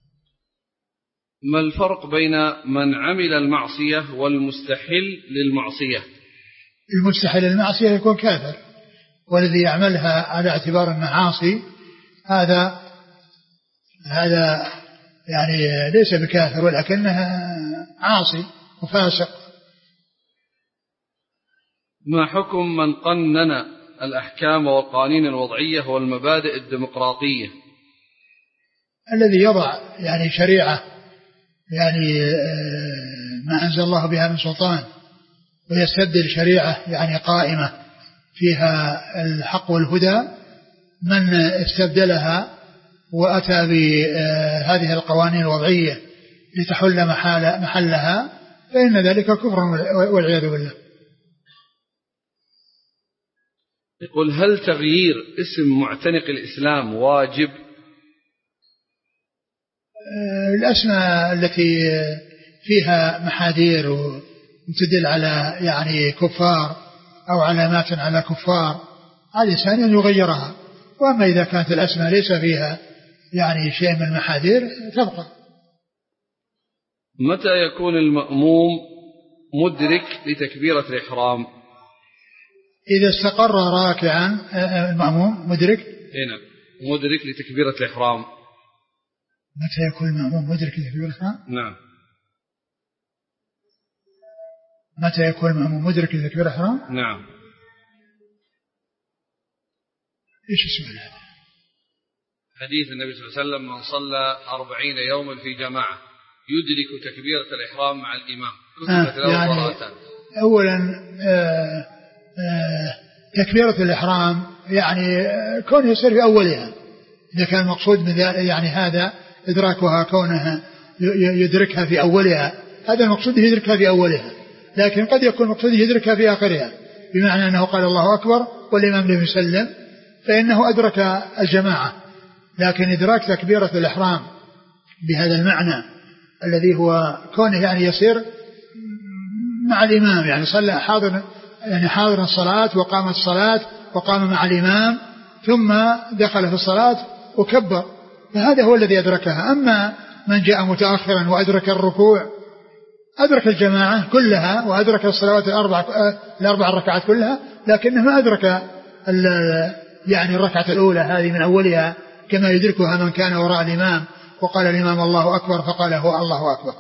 ما الفرق بين من عمل المعصية والمستحل للمعصية؟ المستحل للمعصية يكون كافر، والذي يعملها على اعتبار المعاصي هذا هذا يعني ليس بكافر ولكنه عاصي وفاسق. ما حكم من قنن الأحكام والقوانين الوضعية والمبادئ الديمقراطية؟ الذي يضع يعني شريعة يعني ما أنزل الله بها من سلطان ويستبدل شريعة يعني قائمة فيها الحق والهدى، من استبدلها وأتى بهذه القوانين الوضعية لتحل محل محلها فإن ذلك كفر والعياذ بالله. يقول: هل تغيير اسم معتنق الإسلام واجب؟ الأسماء التي فيها محاذير وتدل على يعني كفار أو علامات على كفار على الإنسان أن يغيرها، وأما إذا كانت الأسماء ليس فيها يعني شيء من المحاذير تبقى. متى يكون المأموم مدرك لتكبيرة الإحرام؟ إذا استقر راكعا المأموم مدرك. هنا مدرك لتكبيرة الإحرام. متى يكون المأموم مدرك لتكبيرة الإحرام؟ نعم. متى يكون المأموم مدرك لتكبيرة الإحرام؟ نعم. إيش السؤال هذا؟ حديث النبي صلى الله عليه وسلم: من صلى أربعين يوما في جماعة يدرك تكبيرة الإحرام مع الإمام. آه يعني أولا آه آه تكبيرة الإحرام يعني كونه يصير في أولها، إذا كان المقصود من يعني هذا إدراكها كونها يدركها في أولها، هذا المقصود يدركها في أولها، لكن قد يكون المقصود يدركها في آخرها، بمعنى أنه قال الله أكبر والإمام لم يسلم فإنه أدرك الجماعة. لكن إدراك تكبيرة الإحرام بهذا المعنى الذي هو كونه يعني يصير مع الإمام، يعني صلى حاضر يعني حاضر الصلاة وقامت الصلاة وقام مع الإمام ثم دخل في الصلاة وكبر، فهذا هو الذي أدركها. أما من جاء متأخرا وأدرك الركوع أدرك الجماعة كلها وأدرك الصلوات الأربع الأربع الركعات كلها، لكنه ما أدرك يعني الركعة الأولى هذه من أولها كما يدركها من كان وراء الإمام وقال الإمام الله أكبر فقال هو الله أكبر.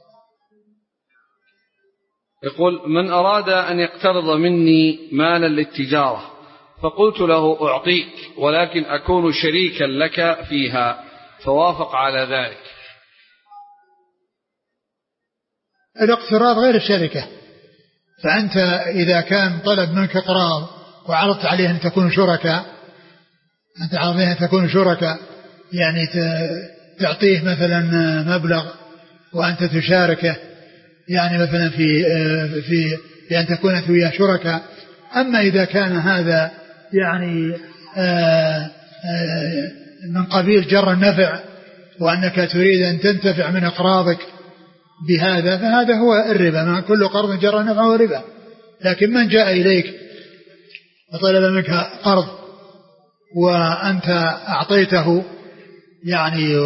يقول: من أراد أن يقترض مني مالا للتجارة فقلت له أعطيك ولكن أكون شريكا لك فيها فوافق على ذلك. الاقتراض غير الشركة، فأنت إذا كان طلب منك قراض وعرضت عليه أن تكون شركاء، أنت عرضيه أن تكون شركاء يعني تعطيه مثلا مبلغ وأنت تشاركه يعني مثلا في في بأن تكون أنت وياه شركاء. أما إذا كان هذا يعني من قبيل جر النفع وأنك تريد أن تنتفع من أقراضك بهذا فهذا هو الربا، ما كل قرض جر النفع هو ربا. لكن من جاء إليك وطلب منك قرض وأنت أعطيته يعني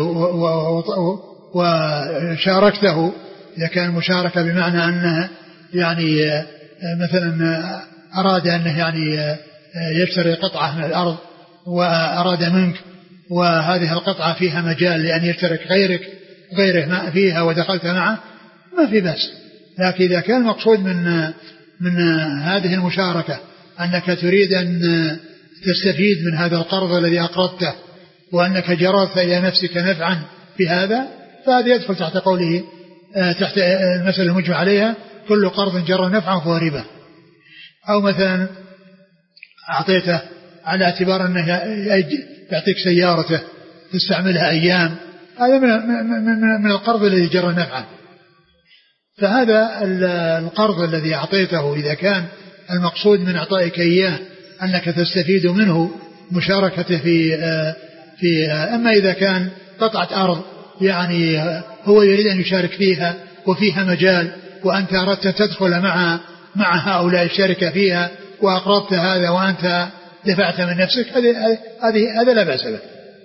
وشاركته، إذا كان مشاركة بمعنى أنه يعني مثلا أراد أنه يعني يشتري قطعة من الأرض وأراد منك وهذه القطعة فيها مجال لأن يشترك غيرك غيره ما فيها ودخلت معه ما في بس. لكن إذا كان المقصود من من هذه المشاركة أنك تريد أن تستفيد من هذا القرض الذي أقرضته وأنك جررت إلى نفسك نفعا في هذا فهذا يدخل تحت قوله تحت المسألة المجمع عليها كل قرض جر نفعا فهو ربا. أو مثلا أعطيته على اعتبار أنه يعطيك سيارته تستعملها أيام، هذا من القرض الذي جر نفعا. فهذا القرض الذي أعطيته إذا كان المقصود من إعطائك إياه أنك تستفيد منه مشاركته في في أما إذا كان قطعة أرض يعني هو يريد أن يشارك فيها وفيها مجال وأنت أردت تدخل مع مع هؤلاء الشركة فيها وأقرضت هذا وأنت دفعت من نفسك، هذه هذا لا بأس به.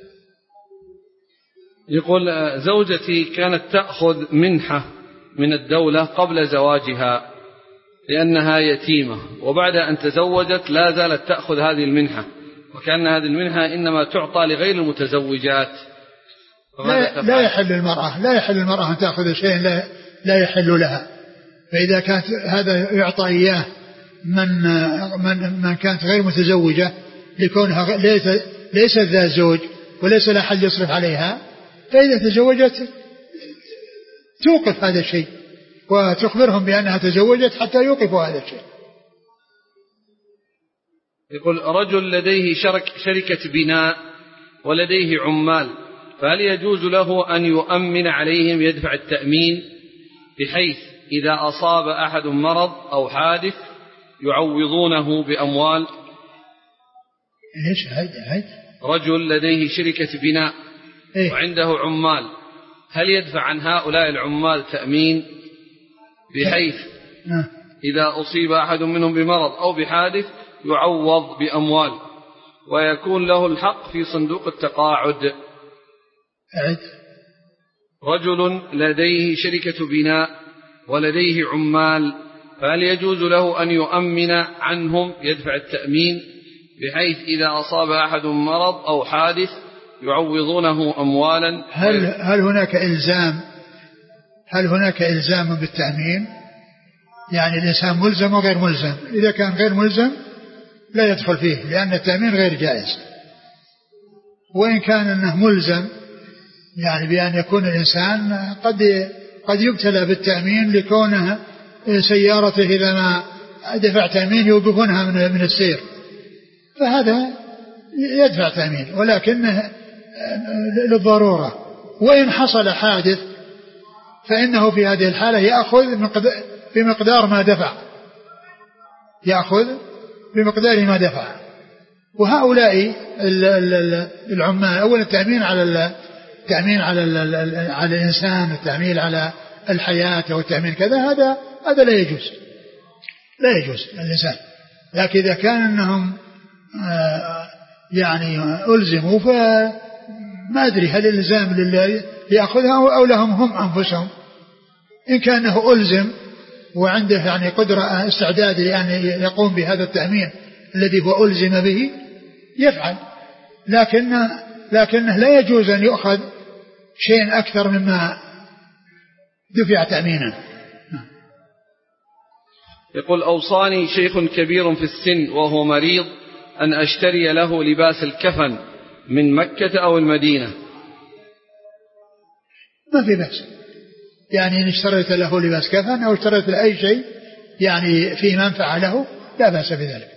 يقول زوجتي كانت تأخذ منحة من الدولة قبل زواجها لأنها يتيمة، وبعد أن تزوجت لا زالت تأخذ هذه المنحة، وكأن هذه المنحة إنما تعطى لغير المتزوجات. لا, لا يحل المرأة لا يحل المرأة أن تأخذ شيء لا, لا يحل لها. فإذا كانت هذا يعطى إياه من, من, من كانت غير متزوجة لكونها ليس ليست ذا زوج وليس لها حل يصرف عليها، فإذا تزوجت توقف هذا الشيء وتخبرهم بأنها تزوجت حتى يوقفوا هذا الشيء. يقول رجل لديه شرك شركة بناء ولديه عمال، فهل يجوز له أن يؤمن عليهم يدفع التأمين بحيث إذا أصاب أحد مرض أو حادث يعوضونه بأموال؟ إيش هذا؟ رجل لديه شركة بناء إيه؟ وعنده عمال، هل يدفع عن هؤلاء العمال تأمين بحيث إذا أصيب أحد منهم بمرض أو بحادث يعوض بأموال ويكون له الحق في صندوق التقاعد؟ أعد. رجل لديه شركة بناء ولديه عمال، فهل يجوز له أن يؤمن عنهم يدفع التأمين بحيث إذا أصاب أحد مرض أو حادث يعوضونه أموالا؟ هل, هل هناك إلزام هل هناك إلزام بالتأمين؟ يعني الإنسان ملزم وغير ملزم. إذا كان غير ملزم لا يدخل فيه لأن التأمين غير جائز. وإن كان أنه ملزم يعني بأن يكون الإنسان قد قد يبتلى بالتأمين لكونه سيارته إذا ما دفع تأمين يوقفونها من من السير، فهذا يدفع تأمين ولكنه للضرورة. وإن حصل حادث فإنه في هذه الحالة يأخذ بمقدار ما دفع يأخذ بمقدار ما دفع. وهؤلاء العمال أولا التأمين على التأمين على على الإنسان، التأمين على الحياة والتأمين كذا، هذا هذا لا يجوز لا يجوز الإنسان. لكن إذا كان أنهم يعني ألزموا فما أدري هل الإلزام لله يأخذها أو لهم هم أنفسهم. إن كانه ألزم وعنده يعني قدرة استعداد لأن يقوم بهذا التأمين الذي هو ألزم به يفعل، لكن لكنه لا يجوز أن يؤخذ شيء أكثر مما دفع تأمينا. يقول أوصاني شيخ كبير في السن وهو مريض أن أشتري له لباس الكفن من مكة أو المدينة. ما في بأس، يعني إن اشتريت له لباس كفن أو اشتريت له أي شيء يعني فيه منفعة له لا بأس بذلك.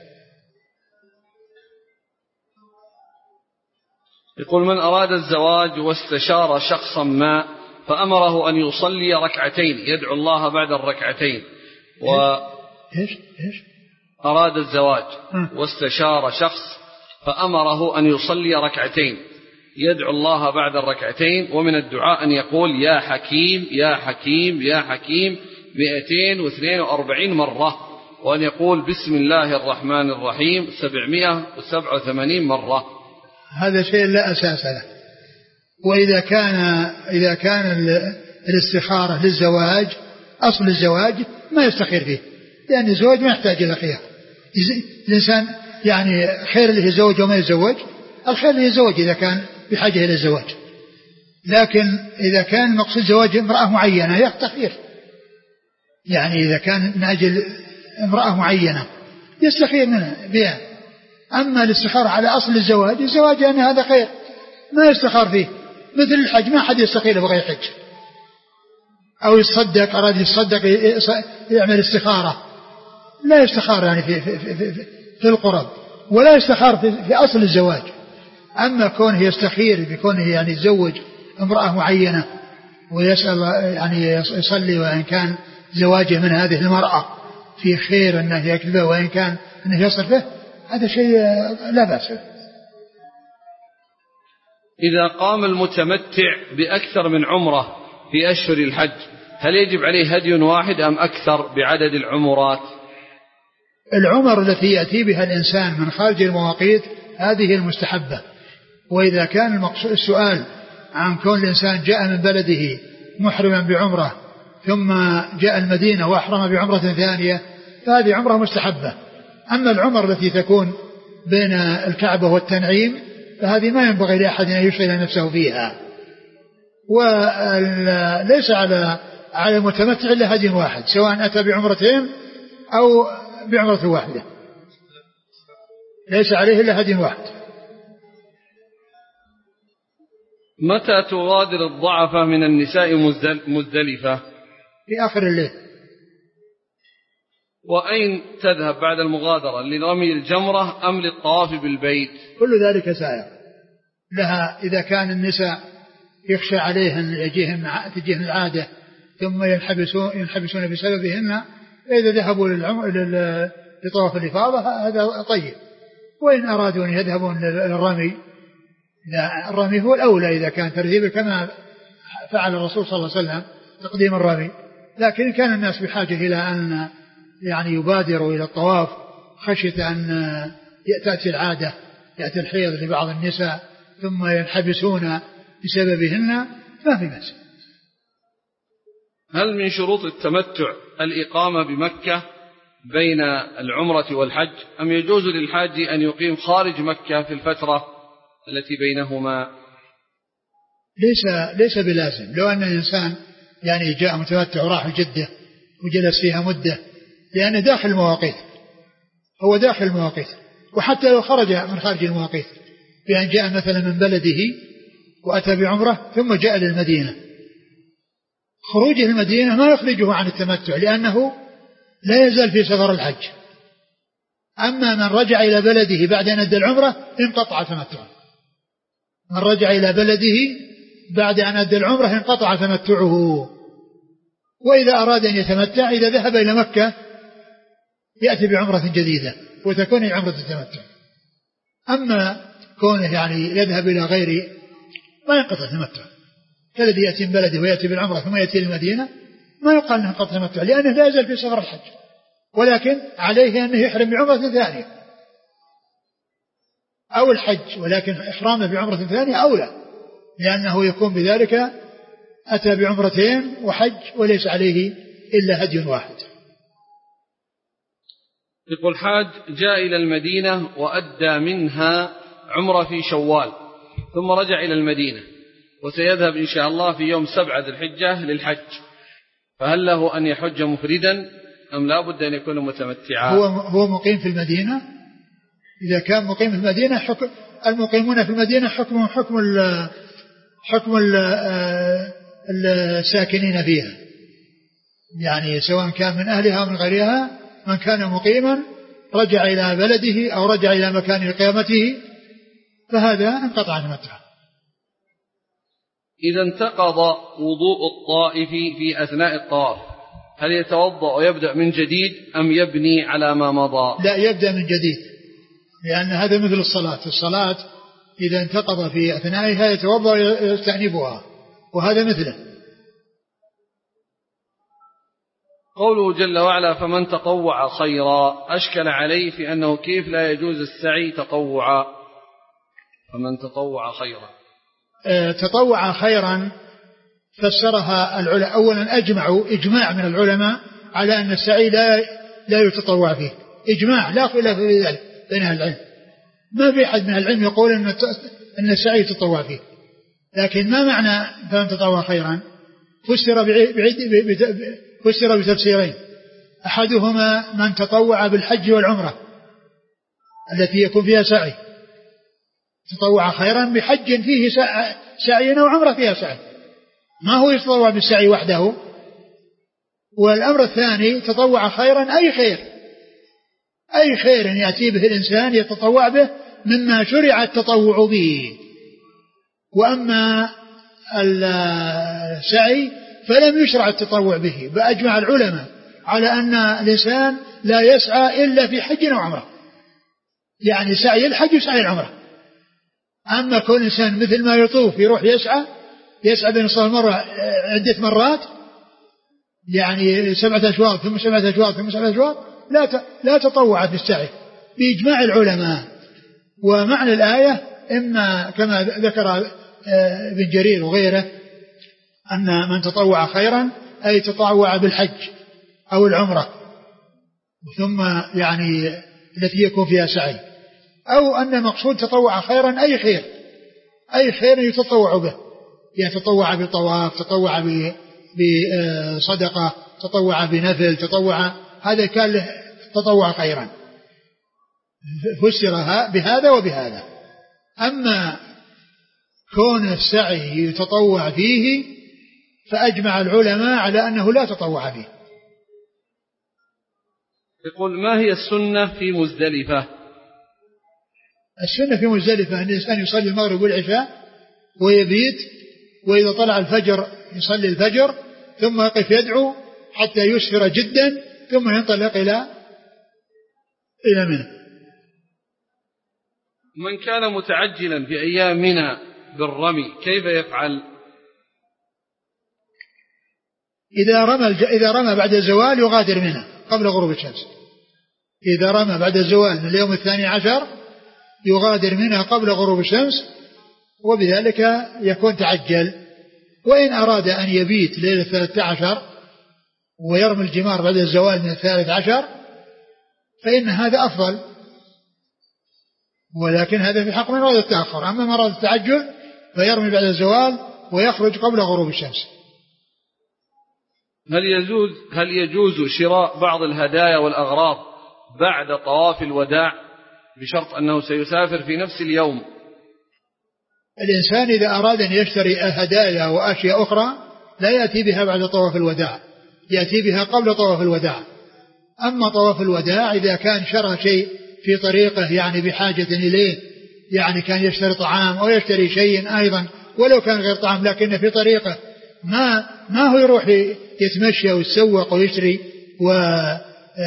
يقول من أراد الزواج واستشار شخصا ما فأمره أن يصلي ركعتين يدعو الله بعد الركعتين، و إيش إيش أراد الزواج واستشار شخص فأمره أن يصلي ركعتين يدعو الله بعد الركعتين، ومن الدعاء أن يقول يا حكيم يا حكيم يا حكيم مئتين واثنين وأربعين مرة، وأن يقول بسم الله الرحمن الرحيم سبعمائة وسبعة وثمانين مرة. هذا شيء لا أساس له. وإذا كان إذا كان الاستخارة للزواج أصل الزواج ما يستخير فيه، لأن الزواج ما يحتاج إلى خيار. الإنسان يعني خير اللي يتزوج وما يتزوج، الخير اللي يتزوج إذا كان بحاجة إلى الزواج. لكن إذا كان مقصود زواج امرأة معينة يستخير، يعني إذا كان من أجل امرأة معينة يستخير منها بها. أما الاستخارة على أصل الزواج، الزواج يعني هذا خير ما يستخار فيه، مثل الحج ما حد يستخير بغير حج. أو يتصدق، أراد يتصدق يعمل استخارة، لا يستخار يعني في, في, في, في, في القرب، ولا يستخار في, في أصل الزواج. أما كونه يستخير بكونه يعني يتزوج امرأة معينة ويسأل يعني يصلي وإن كان زواجه من هذه المرأة في خير أنه يكذبه وإن كان أنه يصرفه، هذا شيء لا بأس. إذا قام المتمتع بأكثر من عمرة في أشهر الحج هل يجب عليه هدي واحد أم أكثر بعدد العمرات؟ العمر التي يأتي بها الإنسان من خارج المواقيت هذه المستحبة. وإذا كان السؤال عن كون الإنسان جاء من بلده محرما بعمرة ثم جاء المدينة وأحرم بعمرة ثانية فهذه عمرة مستحبة. أما العمر التي تكون بين الكعبة والتنعيم فهذه ما ينبغي لأحد أن يشغل نفسه فيها. وليس على على المتمتع إلا هدي واحد سواء أتى بعمرتين أو بعمرة واحدة، ليس عليه إلا هدي واحد. متى تغادر الضعفة من النساء مزدلفة؟ في آخر الليل. وأين تذهب بعد المغادرة، لرمي الجمرة أم للطواف بالبيت؟ كل ذلك سائر لها. إذا كان النساء يخشى عليهن يجيهن تجيهن العادة ثم ينحبسون ينحبسون بسببهن، فإذا ذهبوا لطواف الإفاضة هذا طيب. وإن أرادوا أن يذهبون للرمي، الرمي هو الأولى إذا كان ترتيبه كما فعل الرسول صلى الله عليه وسلم تقديم الرمي. لكن كان الناس بحاجة إلى أن يعني يبادروا إلى الطواف خشية أن تأتي العادة، يأتي الحيض لبعض النساء ثم ينحبسون بسببهن، ما في بأس. هل من شروط التمتع الإقامة بمكة بين العمرة والحج أم يجوز للحاج أن يقيم خارج مكة في الفترة التي بينهما؟ ليس ليس بلازم. لو أن الإنسان يعني جاء متمتع وراح جدة وجلس فيها مدة، لأنه داخل المواقيت، هو داخل المواقيت. وحتى لو خرج من خارج المواقيت بأن جاء مثلا من بلده وأتى بعمرة ثم جاء للمدينة، خروجه المدينة ما يخرجه عن التمتع لأنه لا يزال في سفر الحج. أما من رجع إلى بلده بعد أن أدى العمرة انقطع تمتعه. من رجع إلى بلده بعد أن أدى العمرة انقطع تمتعه. وإذا أراد أن يتمتع إذا ذهب إلى مكة يأتي بعمرة جديدة وتكون عمرة التمتع. أما كونه يعني يذهب إلى غير ما ينقطع تمتع، الذي يأتي من بلده ويأتي بالعمرة ثم يأتي للمدينة ما يقال أنه انقطع تمتع لأنه لا يزال في سفر الحج، ولكن عليه أنه يحرم بعمرة ثانية أو الحج، ولكن إحرامه بعمرة ثانية أولى لأنه يكون بذلك أتى بعمرتين وحج وليس عليه إلا هدي واحد. يقول حاج جاء إلى المدينة وأدى منها عمرة في شوال ثم رجع إلى المدينة وسيذهب إن شاء الله في يوم سبعة ذي الحجة للحج، فهل له أن يحج مفردا أم لا بد أن يكون متمتعا؟ هو هو مقيم في المدينة. إذا كان مقيم في المدينة حكم المقيمون في المدينة حكم حكم ال حكم ال الساكنين فيها، يعني سواء كان من أهلها أو من غيرها. من كان مقيما رجع إلى بلده أو رجع إلى مكان إقامته فهذا انقطع تمتعه. إذا انتقض وضوء الطائف في أثناء الطواف هل يتوضأ ويبدأ من جديد أم يبني على ما مضى؟ لا، يبدأ من جديد، لأن هذا مثل الصلاة. الصلاة إذا انتقض في أثنائها يتوضأ ويستأنفها، وهذا مثله. قوله جل وعلا فمن تطوع خيرا أشكل عليه في أنه كيف لا يجوز السعي تطوعا. فمن تطوع خيرا اه تطوع خيرا فسرها العلماء. أولا أجمعوا إجماع من العلماء على أن السعي لا لا يتطوع فيه، إجماع لا خلاف في ذلك بين أهل العلم. ما في أحد من العلم يقول أن أن السعي يتطوع فيه. لكن ما معنى فمن تطوع خيرا؟ فسر بعيد فسر بتفسيرين. أحدهما من تطوع بالحج والعمرة التي يكون فيها سعي، تطوع خيرا بحج فيه سعي أو عمرة فيها سعي. ما هو يتطوع بالسعي وحده والأمر الثاني تطوع خيرا أي خير أي خير يأتي به الإنسان يتطوع به مما شرع التطوع به. وأما السعي فلم يشرع التطوع به، بأجمع العلماء على أن الإنسان لا يسعى إلا في حج أو عمرة، يعني سعي الحج وسعي العمرة. أما كون إنسان مثل ما يطوف يروح يسعى يسعى بين الصلاة والمروة عدة مرات، يعني سبعة أشواط ثم سبعة أشواط ثم سبعة أشواط، لا لا تطوع في السعي بإجماع العلماء. ومعنى الآية إما كما ذكر ابن جرير وغيره أن من تطوع خيرا أي تطوع بالحج أو العمرة ثم يعني التي يكون فيها سعي، أو أن مقصود تطوع خيرا أي خير أي خير يتطوع به، يتطوع بطواف، تطوع بصدقة، تطوع بنفل، تطوع، هذا كان له تطوع خيرا، فسر بهذا وبهذا. أما كون السعي يتطوع فيه فأجمع العلماء على أنه لا تطوع فيه. يقول ما هي السنة في مزدلفة؟ السنة في مزدلفة أن الإنسان يصلي المغرب والعشاء ويبيت، وإذا طلع الفجر يصلي الفجر ثم يقف يدعو حتى يسفر جدا ثم ينطلق إلى إلى منى. من كان متعجلا في أيام منى بالرمي كيف يفعل؟ إذا رمى إذا رمى بعد الزوال يغادر منى قبل غروب الشمس. إذا رمى بعد الزوال من اليوم الثاني عشر يغادر منى قبل غروب الشمس، وبذلك يكون تعجل. وإن أراد أن يبيت ليلة الثالث عشر ويرمي الجمار بعد الزوال من الثالث عشر فإن هذا أفضل، ولكن هذا في حق من أراد التأخر. أما من أراد التعجل فيرمي بعد الزوال ويخرج قبل غروب الشمس. هل يجوز هل يجوز شراء بعض الهدايا والأغراض بعد طواف الوداع بشرط أنه سيسافر في نفس اليوم؟ الإنسان إذا أراد أن يشتري هدايا وأشياء أخرى لا يأتي بها بعد طواف الوداع، يأتي بها قبل طواف الوداع. أما طواف الوداع إذا كان شرى شيء في طريقه يعني بحاجة إليه، يعني كان يشتري طعام أو يشتري شيء أيضا ولو كان غير طعام لكن في طريقه، ما ما هو يروح يتمشى ويتسوق ويشتري، وإذا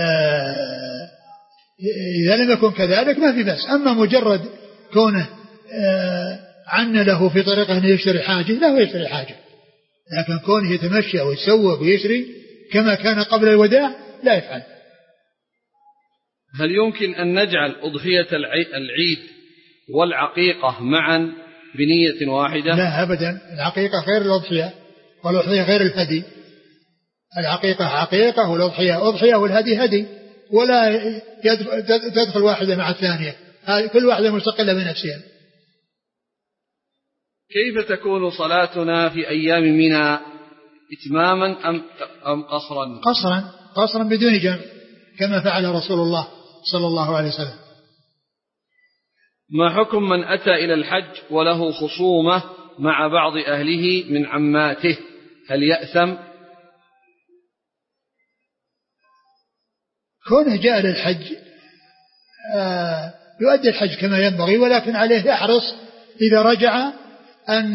لم يكن كذلك ما في بس. أما مجرد كونه عن له في طريقه أن يشتري حاجة لا هو يشتري حاجة، لكن كونه يتمشى ويتسوق ويشتري كما كان قبل الوداع لا يفعل. هل يمكن أن نجعل أضحية العيد والعقيقة معا بنية واحدة؟ لا أبدا، العقيقة غير الأضحية والأضحية غير الهدي. العقيقة عقيقة والأضحية أضحية والهدي هدي، ولا تدخل واحدة مع الثانية، كل واحدة مستقلة بنفسها. كيف تكون صلاتنا في أيام منى، إتماما أم أم قصرا؟ قصرا قصرا بدون جمع كما فعل رسول الله صلى الله عليه وسلم. ما حكم من أتى إلى الحج وله خصومة مع بعض أهله من عماته، هل يأثم؟ كونه جاء للحج آه يؤدي الحج كما ينبغي، ولكن عليه يحرص إذا رجع أن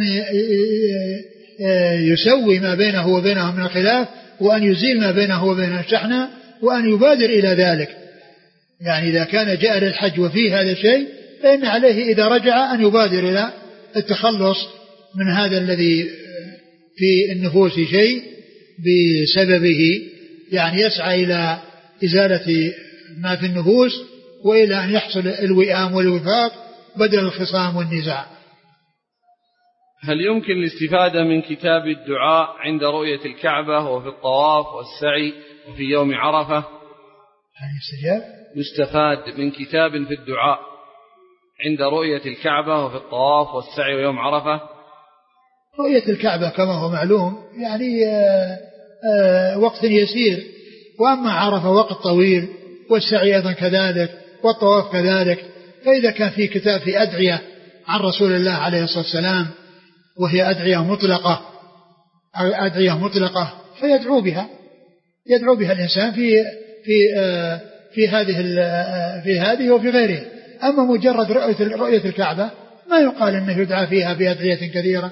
يسوي ما بينه وبينهم من الخلاف، وأن يزيل ما بينه وبين الشحنة، وأن يبادر إلى ذلك. يعني إذا كان جاء للحج وفيه هذا الشيء فإن عليه إذا رجع أن يبادر إلى التخلص من هذا الذي في النفوس شيء بسببه، يعني يسعى إلى إزالة ما في النفوس وإلى أن يحصل الوئام والوفاق بدل الخصام والنزاع. هل يمكن الاستفادة من كتاب الدعاء عند رؤية الكعبة وفي الطواف والسعي وفي يوم عرفة؟ هل يستجاب؟ يستفاد من كتاب في الدعاء عند رؤية الكعبة وفي الطواف والسعي ويوم عرفة؟ رؤية الكعبة كما هو معلوم يعني آآ آآ وقت يسير، وأما عرفة وقت طويل، والسعي أيضا كذلك، والطواف كذلك. فإذا كان في كتاب في أدعية عن رسول الله عليه الصلاة والسلام وهي أدعية مطلقة أدعية مطلقة فيدعو بها، يدعو بها الإنسان في في في هذه في هذه وفي غيرها. أما مجرد رؤية رؤية الكعبة ما يقال أنه يدعى فيها بأدعية كثيرة.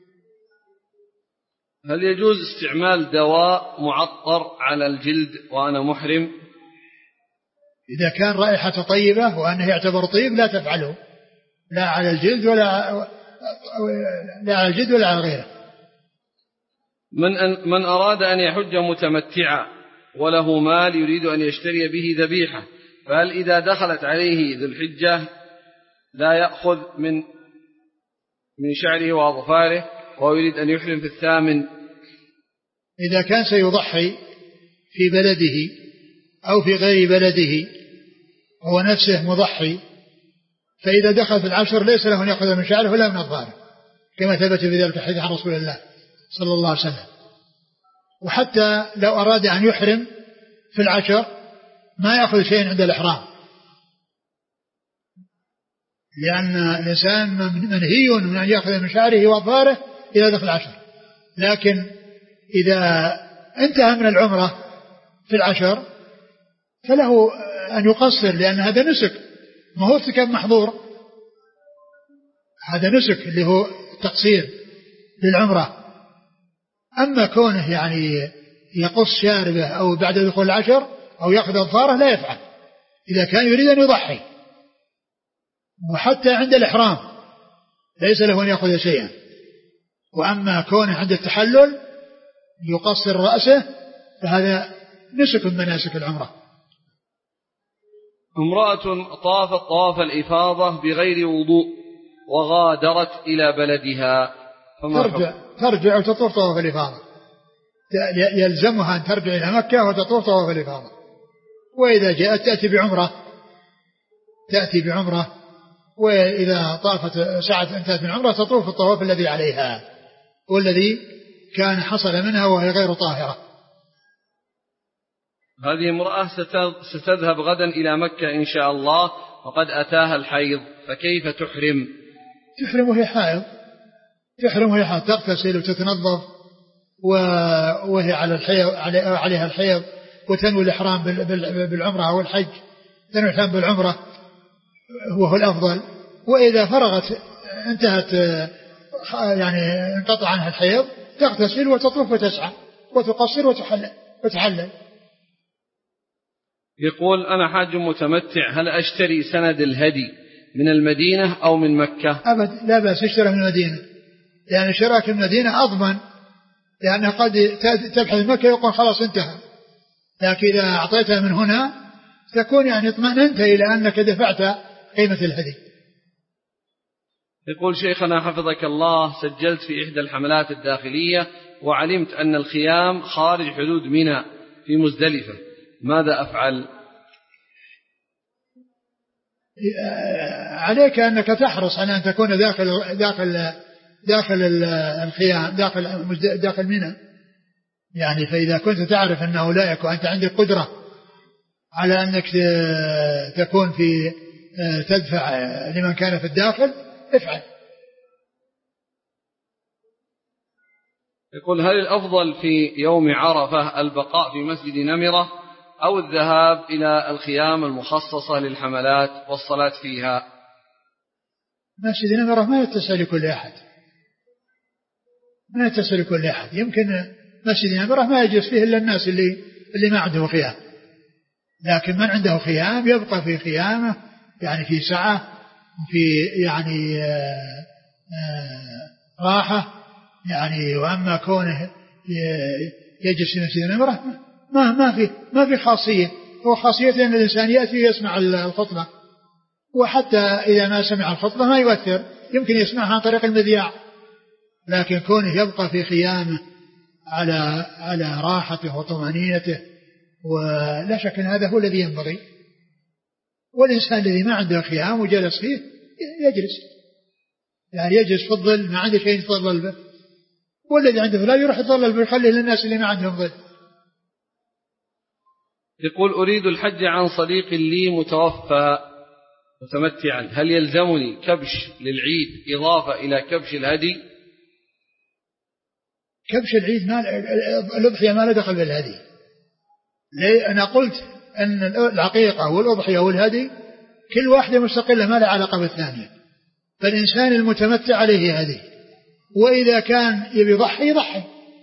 هل يجوز استعمال دواء معطر على الجلد وأنا محرم؟ إذا كان رائحة طيبة وأنه يعتبر طيب لا تفعله، لا على الجلد ولا لا على الجلد ولا على غيره. من أن من أراد أن يحج متمتعا وله مال يريد أن يشتري به ذبيحة، فهل إذا دخلت عليه ذو الحجة لا يأخذ من من شعره وأظفاره ويريد أن يحرم في الثامن؟ إذا كان سيضحي في بلده أو في غير بلده هو نفسه مضحي، فإذا دخل في العشر ليس له أن يأخذ من شعره ولا من أظفاره، كما ثبت في ذلك الحديث عن رسول الله صلى الله عليه وسلم. وحتى لو أراد أن يحرم في العشر ما يأخذ شيء عند الإحرام، لأن الإنسان منهي من أن يأخذ من شعره وأظفاره إذا دخل العشر. لكن إذا انتهى من العمرة في العشر فله أن يقصر، لأن هذا نسك، ما هو ارتكاب محظور، هذا نسك اللي هو تقصير للعمرة. أما كونه يعني يقص شاربه أو بعد دخول العشر أو يأخذ أظفاره لا يفعل إذا كان يريد أن يضحي. وحتى عند الإحرام ليس له أن يأخذ شيئا. وأما كونه عند التحلل يقصر رأسه فهذا نسك من مناسك العمرة. امرأة طافت طواف الإفاضة بغير وضوء وغادرت إلى بلدها ترجع, ترجع وتطوف طواف الإفاضة، يلزمها أن ترجع إلى مكة وتطوف طواف الإفاضة. وإذا جاءت تأتي بعمرة تأتي بعمرة وإذا طافت ساعة انتهت من عمرة تطوف الطواف الذي عليها والذي كان حصل منها وهي غير طاهرة. هذه امرأة ستذهب غدا إلى مكة إن شاء الله وقد أتاها الحيض، فكيف تحرم؟ تحرم وهي حائض، تحرم وهي حائض، تغتسل وتتنظف وهي على الحيض عليها الحيض، وتنوي الإحرام بالعمرة أو الحج، تنوي الإحرام بالعمرة وهو الأفضل. وإذا فرغت انتهت يعني انقطع عنها الحيض تغتسل وتطوف وتسعى وتقصر وتحلل وتحلل. يقول أنا حاج متمتع، هل أشتري سند الهدي من المدينة أو من مكة؟ أبد لا بأس اشترى من المدينة، لأن شراك المدينة أضمن، لأن قد تبحث مكة يقول خلاص انتهى، لكن إذا أعطيتها من هنا تكون يعني اطمأننت إلى أنك دفعت قيمة الهدي. يقول شيخنا حفظك الله، سجلت في إحدى الحملات الداخلية وعلمت أن الخيام خارج حدود منى في مزدلفة، ماذا أفعل؟ عليك أنك تحرص على أن تكون داخل داخل داخل الخيام داخل داخل منى، يعني فإذا كنت تعرف أنه لا يكون أنت عندك قدرة على أنك تكون في تدفع لمن كان في الداخل افعل. يقول هل الأفضل في يوم عرفة البقاء في مسجد نمرة أو الذهاب إلى الخيام المخصصة للحملات والصلاة فيها؟ مسجد نمرة ما يتسع لكل أحد، ما يتسع لكل أحد. يمكن مسجد نمرة ما يجلس فيه إلا الناس اللي اللي ما عنده خيام، لكن من عنده خيام يبقى في خيامه يعني في سعة وفي يعني آآ آآ راحة يعني. وأما كونه يجلس في مسجد نمرة ما ما في ما في خاصية، هو خاصية أن الإنسان يأتي يسمع الخطبة، وحتى إذا ما سمع الخطبة ما يؤثر، يمكن يسمعها عن طريق المذياع، لكن كونه يبقى في خيامه على على راحته وطمأنينته، ولا شك أن هذا هو الذي ينبغي. والإنسان الذي ما عنده خيام وجلس فيه يجلس، يعني يجلس في الظل، ما عنده شيء يتظلل به، والذي عنده لا يروح يتظلل به يخليه للناس اللي ما عندهم ظل. يقول أريد الحج عن صديق لي متوفى متمتعا، هل يلزمني كبش للعيد إضافة إلى كبش الهدي؟ كبش العيد ما الأضحية ما له دخل بالهدي، أنا قلت أن العقيقة والأضحية والهدي كل واحدة مستقلة ما لها علاقة بالثانية، فالإنسان المتمتع عليه هدي، وإذا كان يبي يضحي يضحي.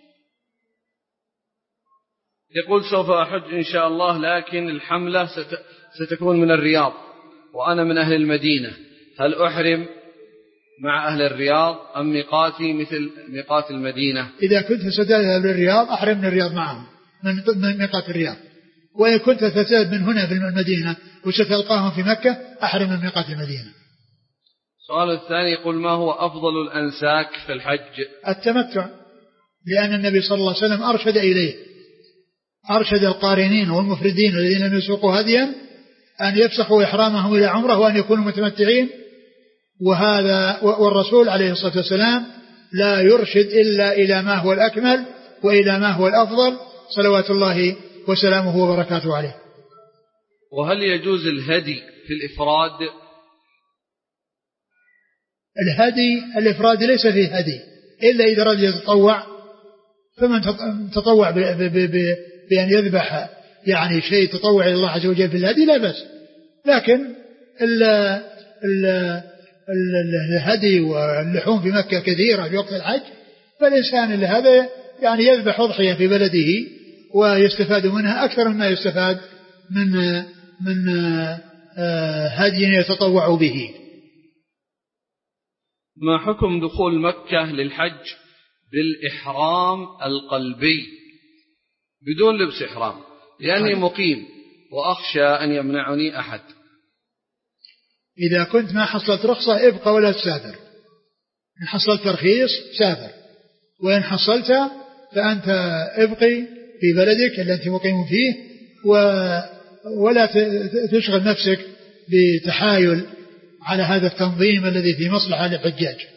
يقول سوف أحج إن شاء الله، لكن الحملة ست... ستكون من الرياض وأنا من أهل المدينة، هل أحرم مع أهل الرياض أم ميقاتي مثل ميقات المدينة؟ إذا كنت ستذهب للرياض أحرم من الرياض معهم من ميقات الرياض، وإن كنت ستذهب من هنا في المدينة وستلقاهم في مكة أحرم من ميقات المدينة. السؤال الثاني يقول ما هو أفضل الأنساك في الحج؟ التمتع، لأن النبي صلى الله عليه وسلم أرشد إليه، أرشد القارنين والمفردين الذين لم يسوقوا هديا أن يفسخوا إحرامهم إلى عمره وأن يكونوا متمتعين، وهذا والرسول عليه الصلاة والسلام لا يرشد إلا إلى ما هو الأكمل وإلى ما هو الأفضل صلوات الله وسلامه وبركاته عليه. وهل يجوز الهدي في الإفراد؟ الهدي الإفراد ليس فيه هدي إلا إذا رجل يتطوع، فمن تطوع بأن يذبح يعني شيء تطوع إلى الله عز وجل في الهدي لا بأس، لكن ال ال الهدي واللحوم في مكة كثيرة في وقت الحج، فالإنسان اللي هذا يعني يذبح أضحية في بلده ويستفاد منها أكثر مما يستفاد من من هدي يتطوع به. ما حكم دخول مكة للحج بالإحرام القلبي بدون لبس إحرام، لأني مقيم وأخشى أن يمنعني أحد؟ إذا كنت ما حصلت رخصة ابقى ولا تسافر، إن حصلت ترخيص سافر، وإن حصلت فأنت ابقي في بلدك اللي أنت مقيم فيه، ولا تشغل نفسك بتحايل على هذا التنظيم الذي في مصلحة للحجاج.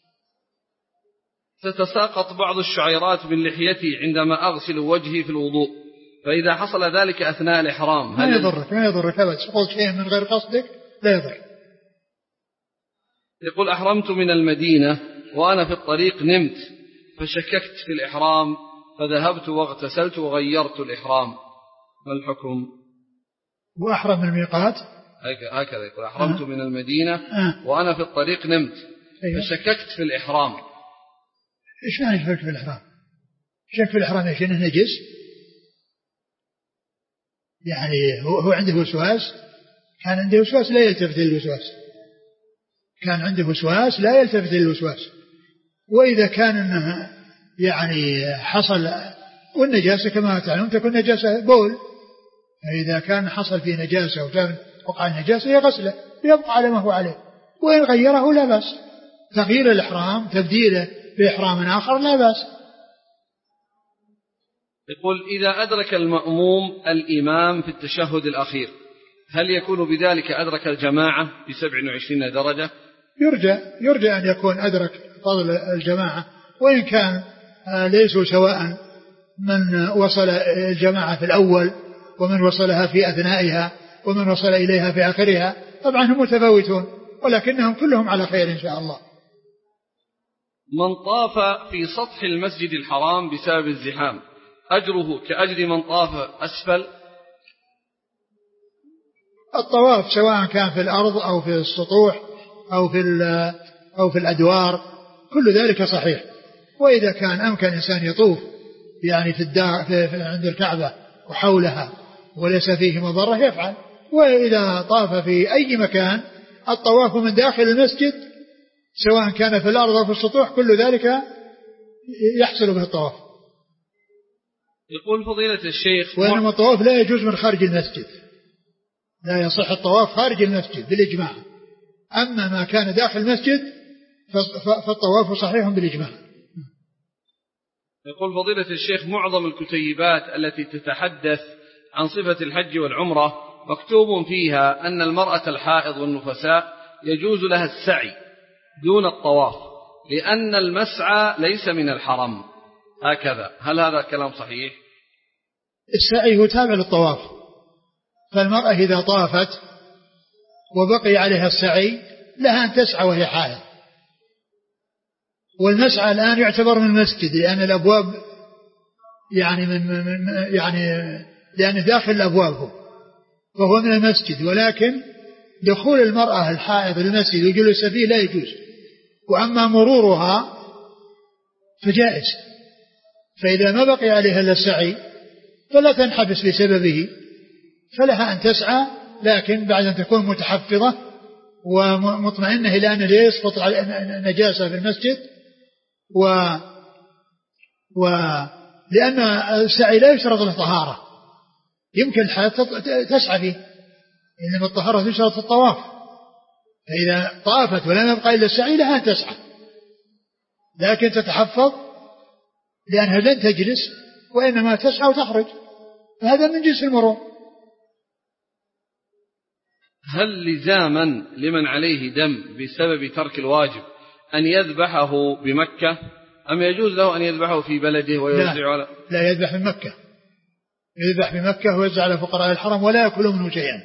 تتساقط بعض الشعيرات من لحيتي عندما أغسل وجهي في الوضوء، فإذا حصل ذلك أثناء الإحرام ما يضرك ما يضرك أبدا، سقوط شيء من غير قصدك لا يضر. يقول أحرمت من المدينة وأنا في الطريق نمت فشككت في الإحرام فذهبت واغتسلت وغيرت الإحرام، ما الحكم؟ وأحرم من الميقات هكذا يقول أحرمت أه. من المدينة أه. وأنا في الطريق نمت أيوه. فشككت في الإحرام. إيش معنى شكك في الإحرام؟ شك في الإحرام إيش؟ إنه نجس؟ يعني هو, هو عنده وسواس، كان عنده وسواس لا يلتفت للوسواس، كان عنده وسواس لا يلتفت للوسواس. وإذا كان إنه يعني حصل، والنجاسة كما تعلمون تكون نجاسة بول، فإذا كان حصل فيه نجاسة وكان وقع النجاسة يغسله يبقى على ما هو عليه، وإن غيره لا بأس، تغيير الإحرام تبديله بإحرام آخر لا بأس. يقول إذا أدرك المأموم الإمام في التشهد الأخير هل يكون بذلك أدرك الجماعة بسبع وعشرين درجة؟ يرجى يرجى أن يكون أدرك فضل الجماعة، وإن كان ليسوا سواء من وصل الجماعة في الأول ومن وصلها في أثنائها ومن وصل إليها في آخرها، طبعا هم متفاوتون ولكنهم كلهم على خير إن شاء الله. من طاف في سطح المسجد الحرام بسبب الزحام أجره كأجر من طاف أسفل؟ الطواف سواء كان في الأرض أو في السطوح أو في أو في الأدوار كل ذلك صحيح. وإذا كان أمكن إنسان يطوف يعني في الدار في عند الكعبة وحولها وليس فيه مضرة يفعل. وإذا طاف في أي مكان الطواف من داخل المسجد سواء كان في الأرض أو في السطوح كل ذلك يحصل به الطواف. يقول فضيلة الشيخ وإنما الطواف لا يجوز من خارج المسجد، لا يصح الطواف خارج المسجد بالإجماع، أما ما كان داخل المسجد فالطواف صحيح بالإجماع. يقول فضيلة الشيخ معظم الكتيبات التي تتحدث عن صفة الحج والعمرة مكتوب فيها أن المرأة الحائض والنفساء يجوز لها السعي دون الطواف لأن المسعى ليس من الحرم هكذا، هل هذا كلام صحيح؟ السعي هو تابع للطواف، فالمرأة إذا طافت وبقي عليها السعي لها أن تسعى وهي حائض. والمسعى الآن يعتبر من المسجد لأن الأبواب يعني من يعني لأنه داخل الأبواب فهو من المسجد، ولكن دخول المرأة الحائض للمسجد وجلوس فيه لا يجوز، وأما مرورها فجائز. فإذا ما بقي عليها إلا السعي فلا تنحبس بسببه، فلها أن تسعى، لكن بعد أن تكون متحفظة ومطمئنة إلى أن لا يسقط نجاسة في المسجد، و ولأن السعي لا يشترط له طهارة، يمكن الحياة تسعى فيه، إنما الطهارة تشترط في الطواف، فإذا طافت ولم يبقى إلا السعي لها أن تسعى، لكن تتحفظ لأنها لن تجلس وإنما تسعى وتخرج، فهذا من جنس المرور. هل لزاما لمن عليه دم بسبب ترك الواجب أن يذبحه بمكة، أم يجوز له أن يذبحه في بلده ويوزع لا, على لا يذبح بمكة، يذبح بمكة ويوزع على فقراء الحرم ولا يأكل منه شيئا.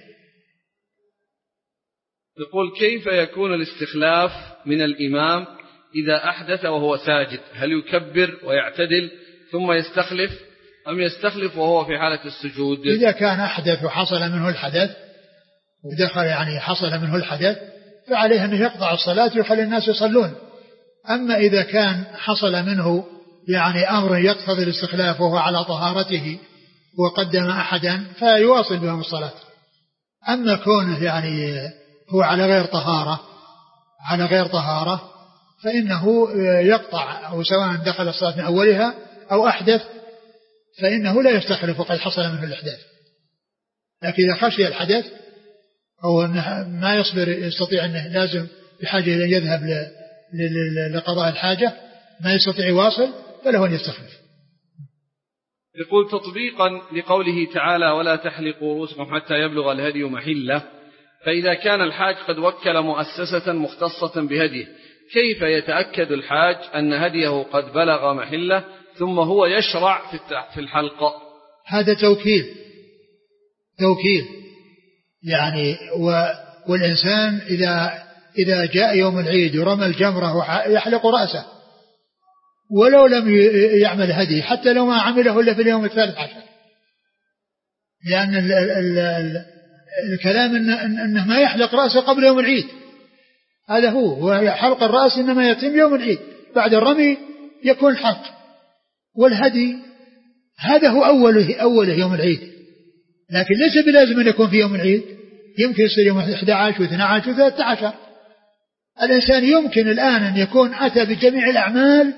يقول كيف يكون الاستخلاف من الإمام إذا أحدث وهو ساجد؟ هل يكبر ويعتدل ثم يستخلف، أم يستخلف وهو في حالة السجود؟ إذا كان أحدث وحصل منه الحدث ودخل يعني حصل منه الحدث فعليه أنه يقطع الصلاة ويخلي الناس يصلون. أما إذا كان حصل منه يعني أمر يقتضي الاستخلاف وهو على طهارته وقدم أحدا فيواصل بهم الصلاة. أما كونه يعني هو على غير طهارة على غير طهارة فإنه يقطع، أو سواء دخل الصلاة من أولها أو أحدث فإنه لا يستخلف وقد حصل منه الإحداث. لكن إذا خشي الحدث أو أنه ما يصبر يستطيع أنه لازم بحاجة إلى يذهب لقضاء الحاجة ما يستطيع يواصل فله أن يستخلف. يقول تطبيقا لقوله تعالى ولا تحلقوا رؤوسكم حتى يبلغ الهدي محله، فإذا كان الحاج قد وكل مؤسسة مختصة بهديه كيف يتأكد الحاج أن هديه قد بلغ محله ثم هو يشرع في الحلق؟ هذا توكيل توكيل يعني و والإنسان إذا إذا جاء يوم العيد ورمى الجمرة يحلق رأسه ولو لم يعمل هدي، حتى لو ما عمله إلا في اليوم الثالث عشر، لأن ال ال ال الكلام إنه, إنه ما يحلق رأسه قبل يوم العيد، هذا هو. وحلق الرأس إنما يتم يوم العيد، بعد الرمي يكون حلق، والهدي هذا هو أوله أوله يوم العيد، لكن ليس بلازم أن يكون في يوم العيد، يمكن يصير يوم أحد عشر واثني عشر وثلاثة عشر. الإنسان يمكن الآن أن يكون أتى بجميع الأعمال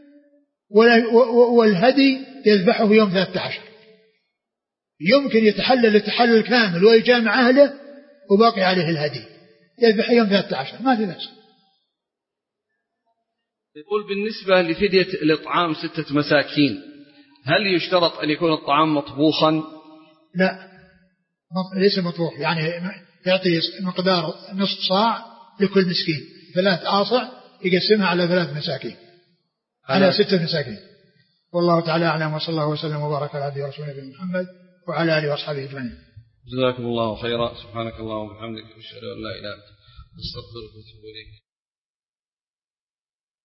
والهدي يذبحه يوم ثلاثة عشر، يمكن يتحلل التحلل كامل ويجامع أهله وباقي عليه الهدي يذبح يوم ثلاثة عشر، ما في بأس. يقول بالنسبة لفدية الإطعام ستة مساكين هل يشترط أن يكون الطعام مطبوخا؟ لا ليس مطبوخ، يعني يعطي مقدار نصف صاع لكل مسكين، ثلاث آصع يقسمها على ثلاث مساكين على ستة مساكين. والله تعالى أعلم، وصلى الله وسلم وبارك على عبده ورسوله محمد وعلى آله وأصحابه أجمعين. جزاكم الله خيرا. سبحانك اللهم وبحمدك أشهد أن لا إله إلا أنت أستغفرك وأتوب إليك.